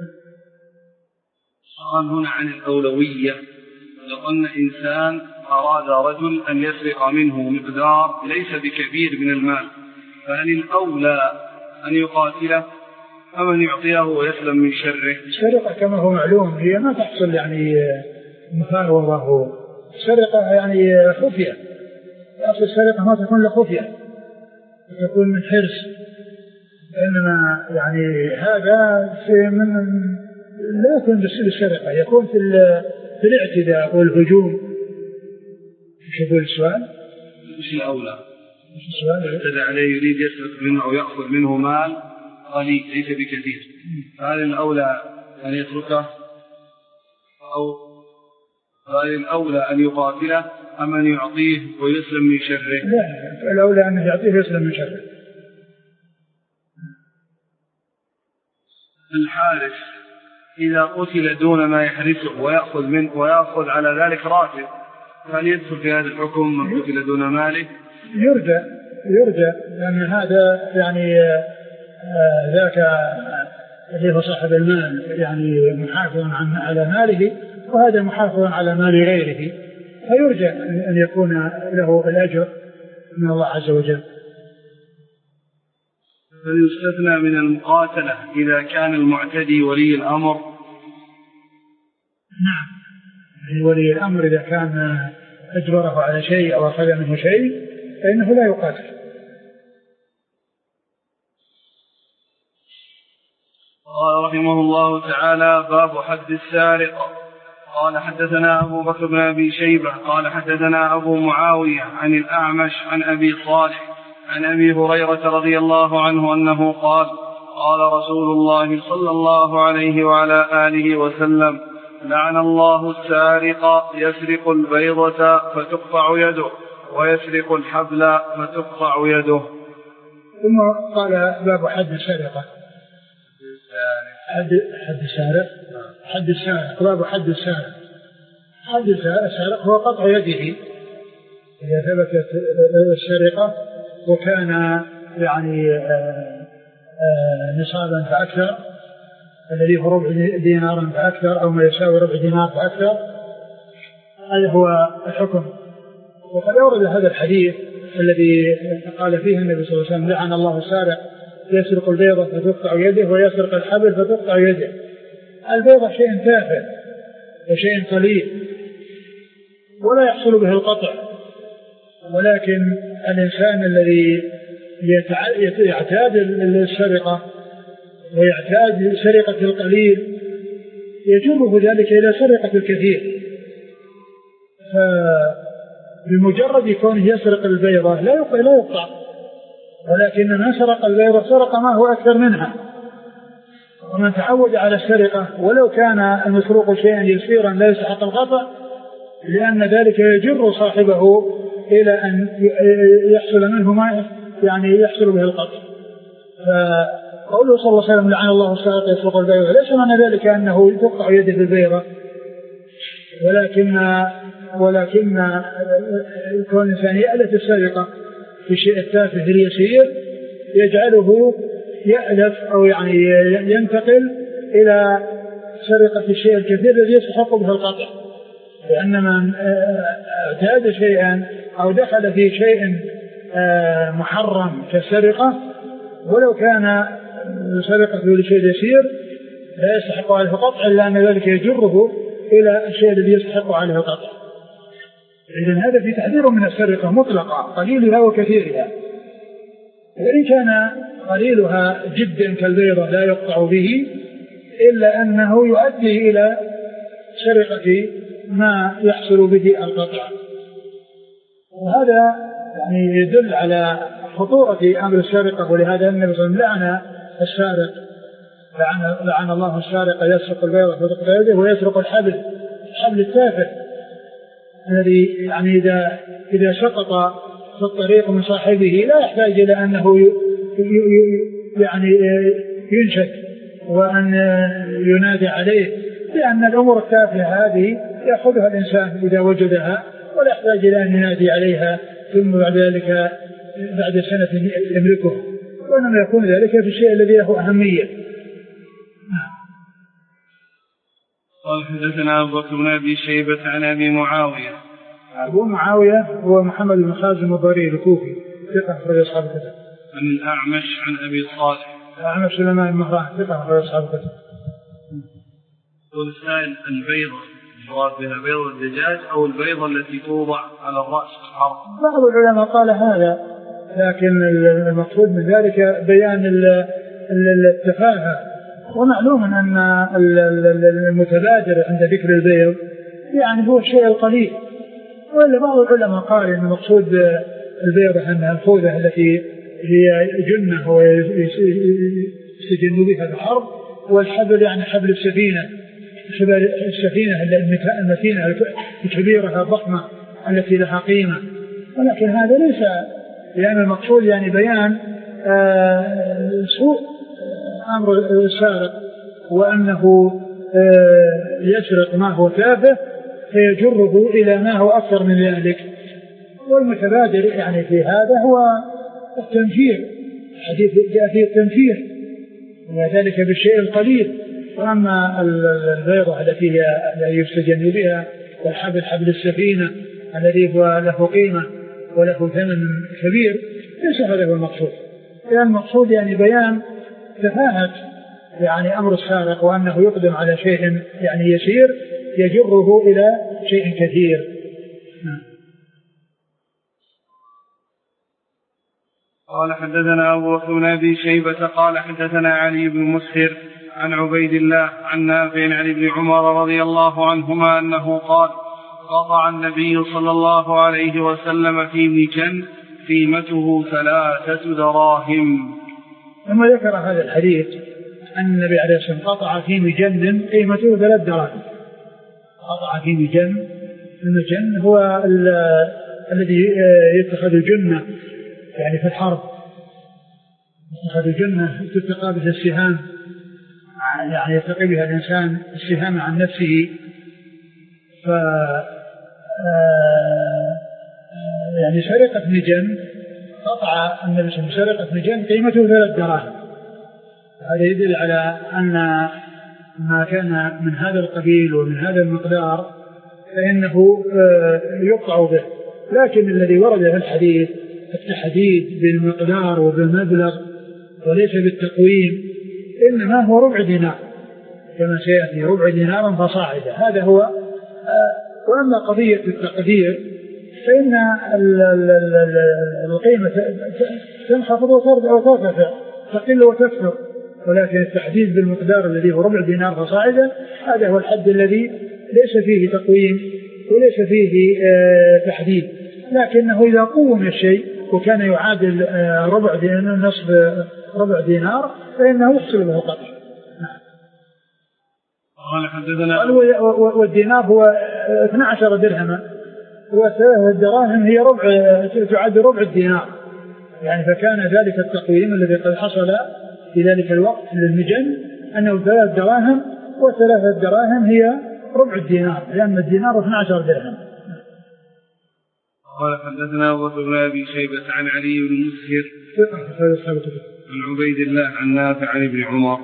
قال هنا عن الأولوية، لو أن إنسان أراد رجل أن يسرق منه مقدار ليس بكبير من المال فهل الأولى أن يقاتله أم أن يعطيه ويسلم من شره؟ السرقة كما هو معلوم هي ما تحصل يعني مفاوضة، السرقة يعني خفية، أصل السرقة ما تكون لخفية، تكون من حرص، إنما يعني هذا لا يكون بالسرقة، يكون في الاعتداء والهجوم. ايش يقول السؤال؟ ايش الأولى؟ اعتدى عليه يريد يسرق منه أو يأخذ منه مال قليل ليس بكثير، فهل الأولى أن يتركه أو هل الأولى أن يقاتله أم أن يعطيه ويسلم من شره؟ لا، الأولى أن يعطيه ويسلم من شره. الحارس إذا قتل دون ما يحرسه ويأخذ على ذلك راتب هل يدخل في هذا الحكم من قتل دون ماله؟ يرجى لأن هذا يعني ذاك اللي هو صاحب المال يعني محافظ على ماله، وهذا محافظ على مال غيره، فيرجى أن يكون له الأجر من الله عز وجل. فيستثنى من المقاتلة إذا كان المعتدي ولي الأمر؟ نعم، ولي الأمر إذا كان أجبره على شيء أو أخذ منه شيء فإنه لا يقاتل. قال رحمه الله تعالى باب حد السارق. قال حدثنا أبو بكر بن أبي شيبة قال حدثنا أبو معاوية عن الأعمش عن أبي صالح عن أبي هريرة رضي الله عنه أنه قال قال رسول الله صلى الله عليه وعلى آله وسلم لعن الله السارق يسرق البيضة فتقطع يده ويسرق الحبل فتقطع يده. ثم قال باب حد السارقة. حد السارق باب حد السارق. حد السارق هو قطع يده إذا ثبتت السرقة وكان يعني نصابا فأكثر، الذي هو ربع دينار فأكثر أو ما يساوي ربع دينار فأكثر، هذا هو الحكم. وقد أورد هذا الحديث الذي قال فيه النبي صلى الله عليه وسلم: لعن الله السارق يسرق البيضة فتقطع يده ويسرق الحبل فتقطع يده. البيضة شيء تافه وشيء قليل ولا يحصل به القطع، ولكن الإنسان الذي يعتاد السرقة ويعتاد سرقة القليل يجره ذلك إلى سرقة الكثير، فبمجرد كونه يسرق البيضة لا يقطع، ولكن من سرق البيضة سرق ما هو أكثر منها. ومن تعود على السرقة ولو كان المسروق شيئا يسيرا لا يستحق القطع، لأن ذلك يجر صاحبه إلى أن يحصل منه ما يعني يحصل به القطع. فقوله صلى الله عليه وسلم: لعن الله السارق يسرق البيضة، ليس معنى ذلك أنه تقطع يده بالبيضة، ولكن كون الإنسان يألف السرقة في شيء التافه اليسير يجعله يألف أو يعني ينتقل إلى سرقة الشيء الكثير الذي يستحق به القطع، لأن من اعتاد شيئا أو دخل في شيء محرم كالسرقة ولو كان سرقة لشيء يسير لا يستحق عليه القطع، إلا أن ذلك يجره إلى الشيء الذي يستحق عليه القطع. إذن هذا في تحذير من السرقة مطلقة قليلها وكثيرها، وإن كان قليلها جدا كالبيضة لا يقطع به، إلا أنه يؤدي إلى سرقة ما يحصل به القطع. وهذا يعني يدل على خطورة أمر السرقة، ولهذا النبي صلى الله عليه وسلم لعن السارق، لعن الله السارق يسرق البيضة فتقطع يده ويسرق الحبل التافه الذي يعني إذا سقط في الطريق من صاحبه لا يحتاج إلى أنه يعني ينشد وأن ينادي عليه، لأن الأمور التافهة هذه يأخذها الإنسان إذا وجدها ولا يحتاج إلى أن ينادي عليها ثم بعد ذلك بعد سنة يملكه، وإنما يكون ذلك في الشيء الذي له أهمية. قال: حدثنا أبو بكر بن أبي شيبة عن أبي معاوية. أبو معاوية هو محمد بن خازم الضريري الكوفي ثقة أخرج أصحاب الكتب. عن الأعمش عن أبي صالح. الأعمش سليمان بن مهران ثقة أخرج أصحاب الكتب. والسائل: البيضة مراد بها بيض الدجاج أو البيضة التي توضع على الرأس في الحرب؟ بعض العلماء قال هذا، لكن المقصود من ذلك بيان التفاهة. ومعلوم أن المتبادر عند ذكر البيض يعني هو الشيء القليل، وإلا بعض العلماء قال أن المقصود البيضة أنها الخوذة التي هي جنة ويستجن بها في الحرب، والحبل يعني حبل السفينة المتينة الكبيرة الضخمة التي لها قيمة. ولكن هذا ليس، لأن المقصود يعني بيان سوء أمر السارق، وأنه يسرق ما هو تافه فيجره إلى ما هو أكثر من ذلك. والمتبادر يعني في هذا هو التنفير، الحديث جاء فيه التنفير وذلك بالشيء القليل. وأما البيضة التي يستجن بها والحبل حبل السفينة الذي هو له قيمة وله ثمن كبير ليس هذا هو المقصود، لأن المقصود يعني بيان تفاهة يعني أمر السارق، وأنه يقدم على شيء يعني يسير يجره إلى شيء كثير. قال: حدثنا أبو بكر بن أبي شيبة قال: حدثنا علي بن مسهر عن عبيد الله عن نافع عن ابن عمر رضي الله عنهما أنه قال: قطع النبي صلى الله عليه وسلم في مجن قيمته 3 دراهم. ثم ذكر هذا الحديث أن النبي عليه الصلاة والسلام قطع في مجن قيمته 3 دراهم. قطع في مجن، المجن هو الذي يتخذ جنة يعني في الحرب، يتخذ جنة تتقى بها السهام، يعني يتقي بها الإنسان السهام عن نفسه يعني سرقة مجن قطع النبي صلى الله عليه وسلم سرقة مجن قيمته 3 دراهم. هذا يدل على أن ما كان من هذا القبيل ومن هذا المقدار فإنه يقطع به. لكن الذي ورد في الحديث التحديد بالمقدار وبالمبلغ وليس بالتقويم، إنما هو ربع دينار كما سيأتي، ربع دينار فصاعدا، هذا هو. وأما قضية التقدير فإن القيمة تنخفض وترتفع، تقل وتكثر، ولكن التحديد بالمقدار الذي هو ربع دينار فصاعدا هذا هو الحد الذي ليس فيه تقويم وليس فيه تحديد. لكنه إذا قوم الشيء وكان يعادل ربع دينار نصف ربع دينار فإنه يحصل له قطع. قال حدثنا والدينار هو 12 درهما والدراهم هي تعد ربع الدينار، يعني فكان ذلك التقويم الذي قد حصل في ذلك الوقت للمجن أنه 3 دراهم و3 دراهم هي ربع الدينار، لأن الدينار 12 درهم. قال حدثنا أبو بكر بن أبي شيبة عن علي بن مسهر عن عبيد الله عن نافع عن ابن عمر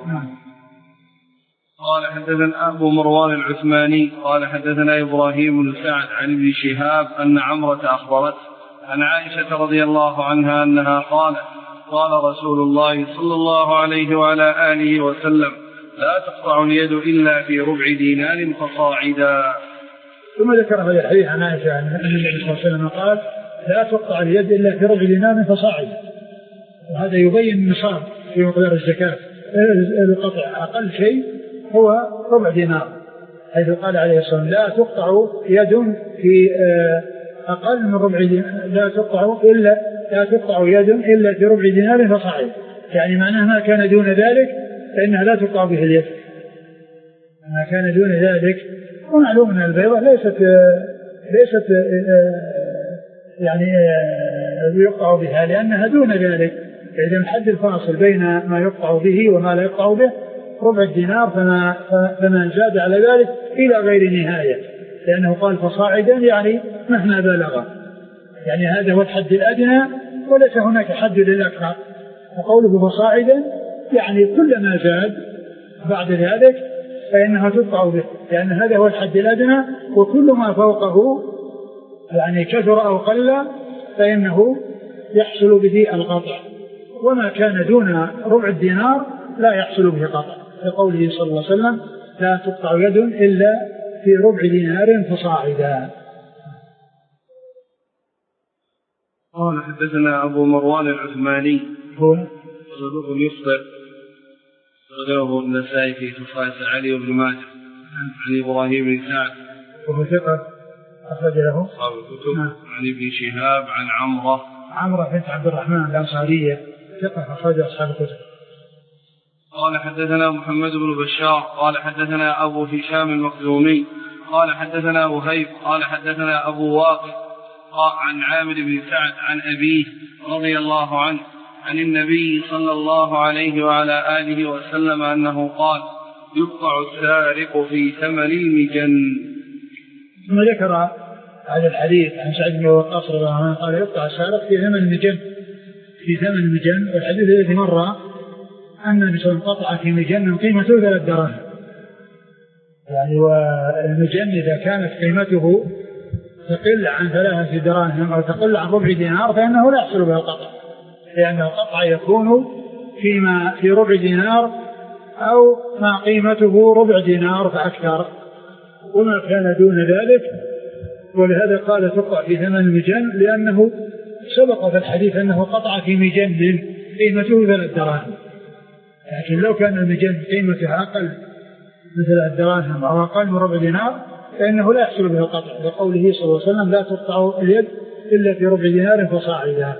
قال حدثنا أبو مروان العثماني قال حدثنا إبراهيم بن سعد عن ابن شهاب أن عمرة أخبرت عن عائشة رضي الله عنها أنها قالت قال رسول الله صلى الله عليه وعلى آله وسلم لا تقطع اليد إلا في ربع دينار فصاعدا. ثم ذكر هذا الحديث عن عائشة أن النبي صلى الله عليه وسلم قال لا تقطع اليد إلا في ربع دينار فصاعدا، وهذا يبين النصاب في مقدار الزكاة. القطع أقل شيء هو ربع دينار، حيث قال عليه الصلاة والسلام لا تقطع يد في أقل من ربع دينار، لا تقطع يد إلا في ربع دينار فصاعدا، يعني معناه ما كان دون ذلك فإنها لا تقطع به اليد، ما كان دون ذلك. ومعلوم أن البيضة ليست يعني يقطع بها لأنها دون ذلك، إذا الحد الفاصل بين ما يقطع به وما لا يقطع به ربع الدينار، فما زاد على ذلك إلى غير نهاية، لأنه قال فصاعدا يعني مهما بلغ، يعني هذا هو الحد الأدنى وليس هناك حد للأكثر. وقوله فصاعدا يعني كل ما زاد بعد ذلك فإنها تقطع به، لأن هذا هو الحد الأدنى، وكل ما فوقه يعني كثر أو قل فإنه يحصل به القطع، وما كان دون ربع الدينار لا يحصل به قطع، لقوله صلى الله عليه وسلم لا تقطع يد إلا في ربع دينار فصاعدا. قال حدثنا أبو مروان العثماني هو صدوق يخطئ وله النسائي في خصائص علي بن ماجه عن إبراهيم بن سعد وهو ثقة أخرج له أصحاب الكتب عن ابن شهاب عن عمرة بنت عبد الرحمن الأنصارية ثقة أخرج أصحاب الكتب. قال حدثنا محمد بن بشار قال حدثنا أبو هشام المخزومي قال حدثنا وهيب قال حدثنا أبو واقد عن عامر بن سعد عن أبيه رضي الله عنه عن النبي صلى الله عليه وعلى آله وسلم أنه قال يقطع السارق في ثمن المجن. ثم ذكر هذا الحديث عن سعد بن وقاص رضي الله عنه قال يقطع السارق في ثمن المجن. والحديث الذي مر أن النبي صلى الله عليه وسلم قطع في مجن قيمته 3 دراهم، يعني والمجن إذا كانت قيمته تقل عن 3 دراهم أو تقل عن ربع دينار فإنه لا يحصل بها القطع، لأن القطع يكون في ربع دينار أو ما قيمته ربع دينار فأكثر، وما كان دون ذلك. ولهذا قال تقطع في ثمن المجن لأنه سبق في الحديث أنه قطع في مجن قيمته 3 دراهم، لكن لو كان المجن قيمته أقل من 3 دراهم أو أقل من ربع دينار فإنه لا يحصل به القطع، لقوله صلى الله عليه وسلم لا تقطع اليد إلا في ربع دينار فصاعدا.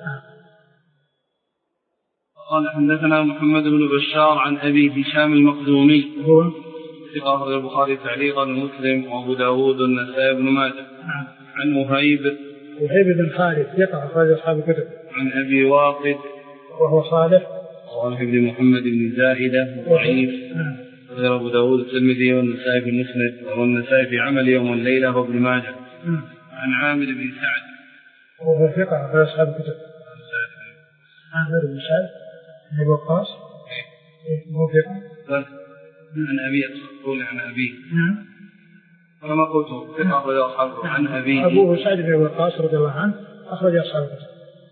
قال حدثنا محمد بن بشار عن أبي هشام المخزومي هو ثقة البخاري تعليقا ومسلم وأبو داود والنسائي بن ماجه عن وهيب بن خالد ثقة أخرج أصحاب الكتب عن أبي واقد وهو صالح بن محمد بن زائدة ضعيف غير أبو داود الترمذي والنسائي في المسند والنسائي في عمل يوم والليلة وابن ماجه عن عامر بن سعد وهو ثقة في أصحاب الكتب. عامر بن سعد بن وقاص هو ثقة عن أبي يقول عن أبيه كما قلت ثقة أخرج أصحابه عن أبيه. أبوه سعد بن وقاص رضي الله عنه أخرج أصحاب الكتب.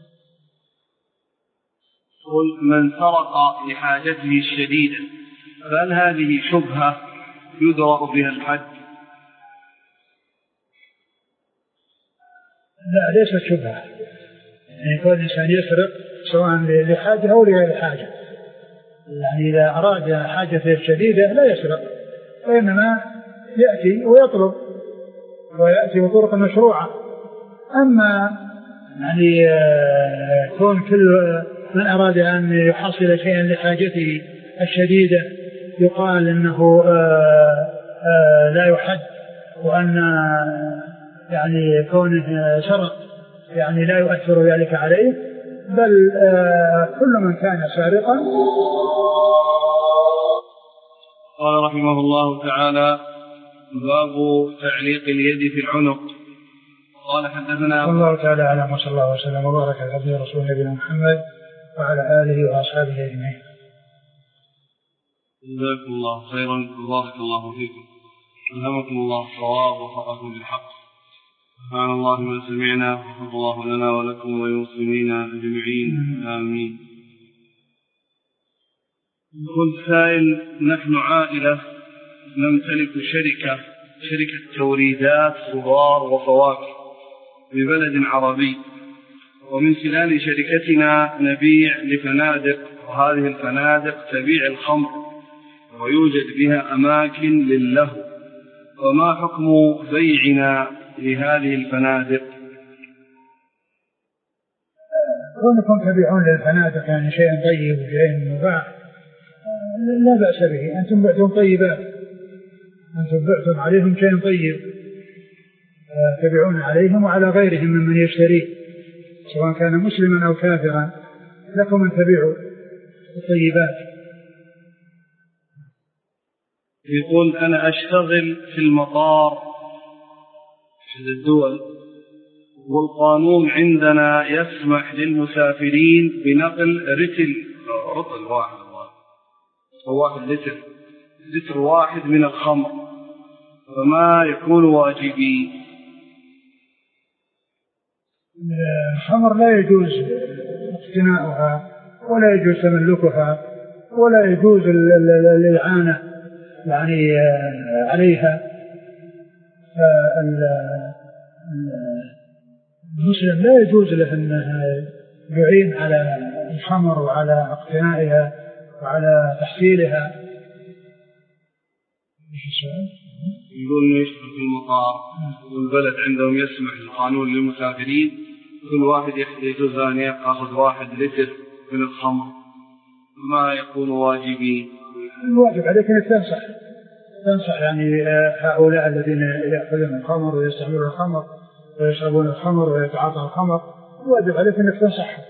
قل من سرق لحاجته الشديدة فهل هذه شبهة يدرأ بها الحد؟ لا ليست شبهة، يعني كل إنسان يسرق سواء لحاجة أو لغير حاجة، يعني إذا أراد حاجته الشديدة لا يسرق، وإنما يأتي ويطلب ويأتي بطرق مشروعة. أما يعني كون كل من أراد أن يحصل شيئا لحاجته الشديدة يقال إنه لا يحد، وأن يعني كونه سرق يعني لا يؤثر ذلك عليه، بل كل من كان سارقا. قال رحمه الله تعالى باب تعليق اليد في العنق. قال حدثنا الله تعالى على صلى الله وسلم وبارك على عبده ورسوله نبينا محمد وعلى آله وأصحابه أجمعين. جزاكم الله خيرا وبارك الله فيكم، ألهمكم الله الصواب ووفقكم للحق. سبحان الله ما سمعنا وفق الله لنا ولكم وللمسلمين أجمعين آمين. قلت سائل: نحن عائلة نمتلك شركة توريدات خضار وفواكه ببلد عربي، ومن خلال شركتنا نبيع لفنادق، وهذه الفنادق تبيع الخمر ويوجد بها أماكن للهو، وما حكم بيعنا لهذه الفنادق؟ كونكم تبيعون للفنادق يعني شيء طيب وشيء مباح لا بأس به، أنتم بعتم طيبات، أنتم بعتم عليهم شيء طيب تبيعون عليهم وعلى غيرهم ممن يشتريه سواء كان مسلما أو كافرا، لكم أن تبيعوا الطيبات. يقول: أنا أشتغل في المطار في الدول، والقانون عندنا يسمح للمسافرين بنقل رطل واحد لتر واحد من الخمر، فما يكون واجبي؟ الخمر لا يجوز اقتناؤها ولا يجوز تملكها ولا يجوز الإعانة يعني عليها. المسلم لا يجوز له أن يعين على الخمر وعلى اقتنائها وعلى تحصيلها. يقول إنه يشتغل في المطار والبلد عندهم يسمح القانون للمسافرين كل واحد يجوز أن يأخذ 1 لتر من الخمر، ما يكون واجبي؟ الواجب عليك أن تنصح يعني هؤلاء الذين يأخذون الخمر ويستعملون الخمر ويشربون الخمر ويتعاطى الخمر، الواجب عليك أنك تنصحهم.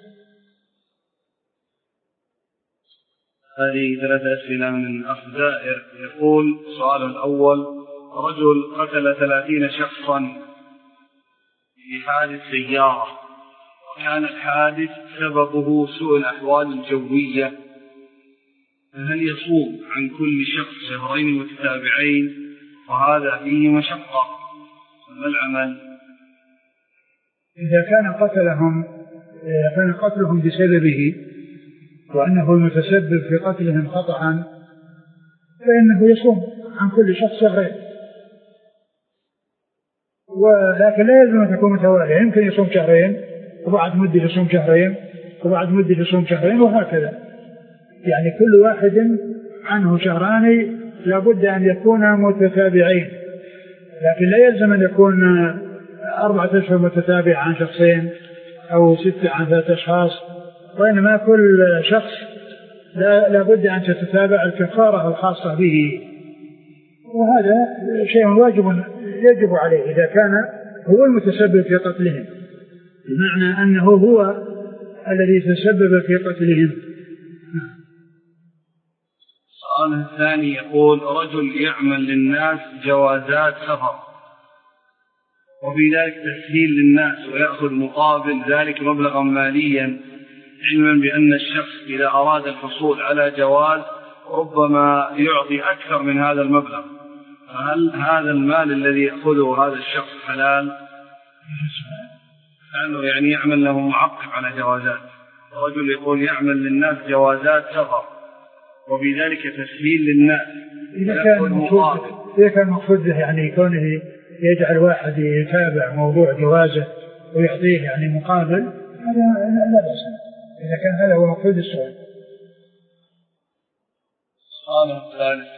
هذه 3 أسئلة من أخ زائر. يقول: السؤال الأول: رجل قتل 30 شخصا في حادث سيارة، وكان الحادث سببه سوء الأحوال الجوية، فهل يصوم عن كل شخص 2 شهرين متتابعين؟ وهذا فيه مشقة، فما العمل؟ إذا كان قتلهم بسببه وأنه المتسبب في قتلهم خطأ فإنه يصوم عن كل شخص 2 شهرين، ولكن لا يلزم أن تكون متوالية، يمكن يصوم 2 شهرين وبعد مدة يصوم 2 شهرين وبعد مدة يصوم 2 شهرين وهكذا، يعني كل واحد عنه 2 شهران لابد أن يكون متتابعين، لكن لا يلزم أن يكون 4 أشهر متتابع عن شخصين أو 6 عن 3 أشخاص، وإنما كل شخص لابد أن تتتابع الكفارة الخاصة به، وهذا شيء يجب عليه إذا كان هو المتسبب في قتلهم، بمعنى أنه هو الذي تسبب في قتلهم. السؤال الثاني يقول: رجل يعمل للناس جوازات سفر وفي ذلك تسهيل للناس ويأخذ مقابل ذلك مبلغا ماليا، علما بأن الشخص إذا أراد الحصول على جواز ربما يعطي أكثر من هذا المبلغ، فهل هذا المال الذي يأخذه هذا الشخص حلال؟ كانوا يعني يعمل له معقب على جوازات. رجل يقول يعمل للناس جوازات سفر وفي ذلك تسهيل للناس. إذا كان مقصود يعني كونه يجعل واحد يتابع موضوع جوازه ويعطيه يعني مقابل، هذا لا بأس إذا كان هذا هو مقصود السؤال. السؤال الثالث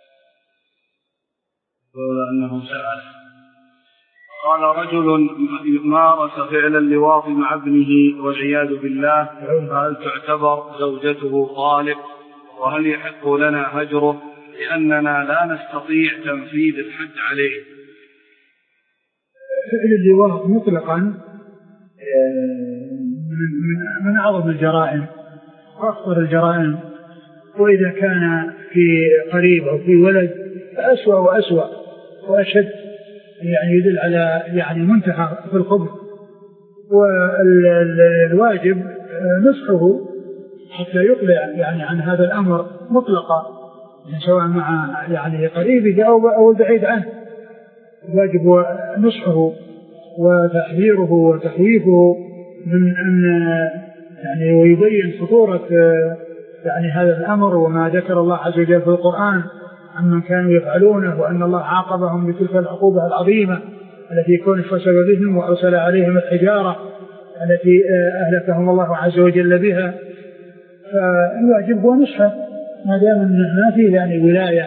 يقول أنه سأل: قال رجل مارس فعل اللواط مع ابنه والعياذ بالله، فهل تعتبر زوجته طالق؟ وهل يحق لنا هجره لأننا لا نستطيع تنفيذ الحد عليه؟ فعل اللواط مطلقا من أعظم الجرائم وأخطر الجرائم، وإذا كان في قريب أو في ولد فأسوأ وأسوأ وأشد، يعني يدل على يعني منتهى في الخبث. والواجب نصحه حتى يقلع يعني عن هذا الأمر مطلقا، سواء مع يعني قريبه أو البعيد عنه. الواجب نصحه وتحذيره وتخويفه من أن يعني ويبين خطورة يعني هذا الأمر وما ذكر الله عز وجل في القرآن عمن كانوا يفعلونه، وأن الله عاقبهم بتلك العقوبة العظيمة التي يكون بسببهم وأرسل عليهم الحجارة التي أهلكهم الله عز وجل بها. فالواجب هو نصحه ما دام ما فيه يعني ولاية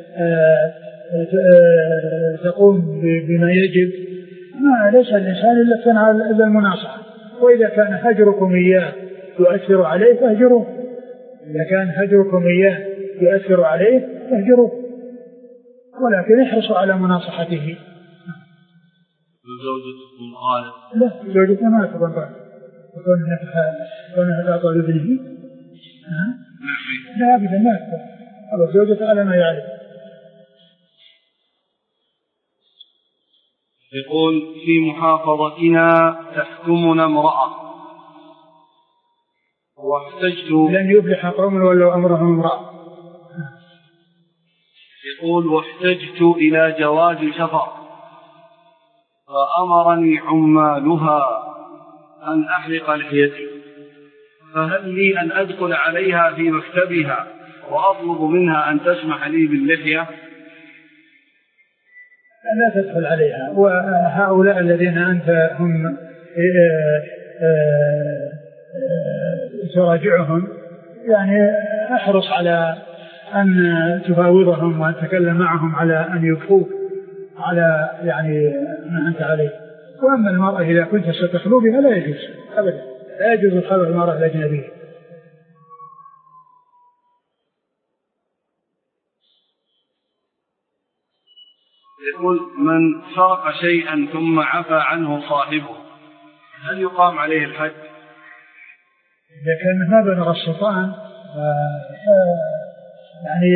تقوم بما يجب، ما ليس الإنسان إلا المناصحة. وإذا كان هجركم إياه يؤثر عليه فاهجروه، إذا كان هجركم إياه يؤثر عليه فاهجروه، ولكن احرصوا على مناصحته. زوجته طالق؟ لا، زوجته ما تكون طالق، كونها لا طالب ابنه لا أبدا ما تكون. الله زوجته على ما يعرف. يقول: في محافظتنا تحكمنا امرأة واحتجت لن يفلح قوم ولو أمرهم امرأة. يقول: واحتجت إلى جواز سفر فأمرني عمالها أن أحلق لحيتي، فهل لي أن أدخل عليها في مكتبها وأطلب منها أن تسمح لي باللحية؟ لا تدخل عليها. وهؤلاء الذين أنت هم تراجعهم يعني احرص على أن تفاوضهم وأن تتكلم معهم على أن يوفوك على يعني ما أنت عليه. وأما المرأة إذا كنت ستخلو بها لا يجوز أبدا، لا يجوز الخلو المرأة الأجنبية. يقول: من سرق شيئا ثم عفى عنه صاحبه هل يقام عليه الحد؟ إذا كان ما بلغ السلطان يعني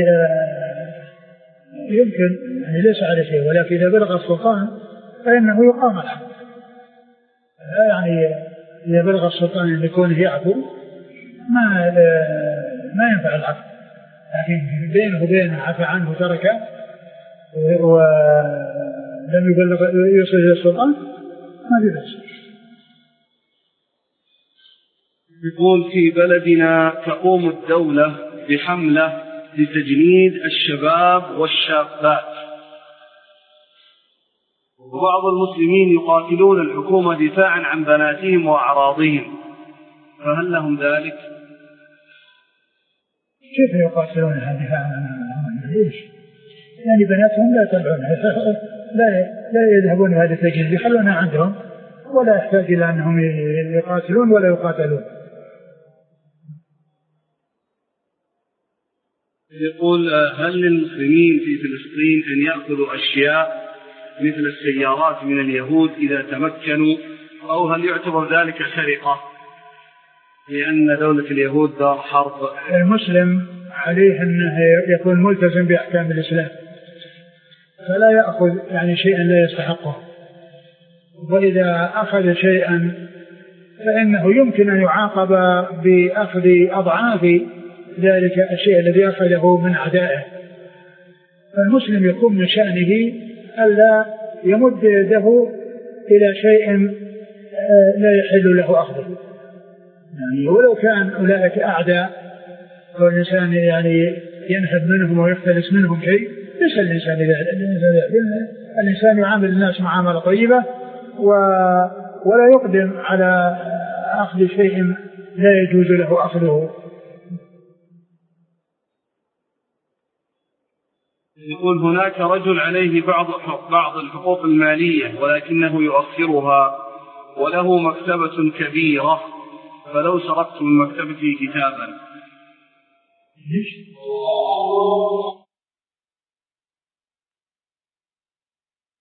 يمكن يعني ليس على شيء، ولكن إذا بلغ السلطان فإنه يقام الحد. يعني إذا بلغ السلطان أن يكون يعفو ما ينفع العفو، لكن بينه وبينه عفى عنه تركه ولم يبلغ يوصل إلى السلطان ما في بأس. يقول: في بلدنا تقوم الدولة بحملة لتجنيد الشباب والشابات، وبعض المسلمين يقاتلون الحكومة دفاعا عن بناتهم وأعراضهم، فهل لهم ذلك؟ كيف يقاتلونها دفاعا عن ليش؟ يعني بناتهم لا يتبعونها، لا يذهبون هذا التجنيد، يخلونها عندهم ولا يحتاج إلى أنهم يقاتلون ولا يقاتلون. يقول: هل للمسلمين في فلسطين أن يأخذوا أشياء مثل السيارات من اليهود إذا تمكنوا، أو هل يعتبر ذلك سرقة لأن دولة اليهود دار حرب؟ المسلم عليه أنه يكون ملتزم بأحكام الإسلام، فلا يأخذ يعني شيئا لا يستحقه. وإذا أخذ شيئا فإنه يمكن أن يعاقب بأخذ أضعاف ذلك الشيء الذي أخذه من أعدائه. فالمسلم يكون من شأنه ألا يمد يده إلى شيء لا يحل له أخذه، يعني ولو كان أولئك أعداء والإنسان يعني ينهب منهم ويختلس منهم شيء، ليس الإنسان يعامل الناس معاملة طيبة ولا يقدم على أخذ شيء لا يجوز له أخذه. يقول هناك رجل عليه بعض الحقوق المالية ولكنه يؤخرها وله مكتبة كبيرة، فلو سرقت من مكتبته كتابا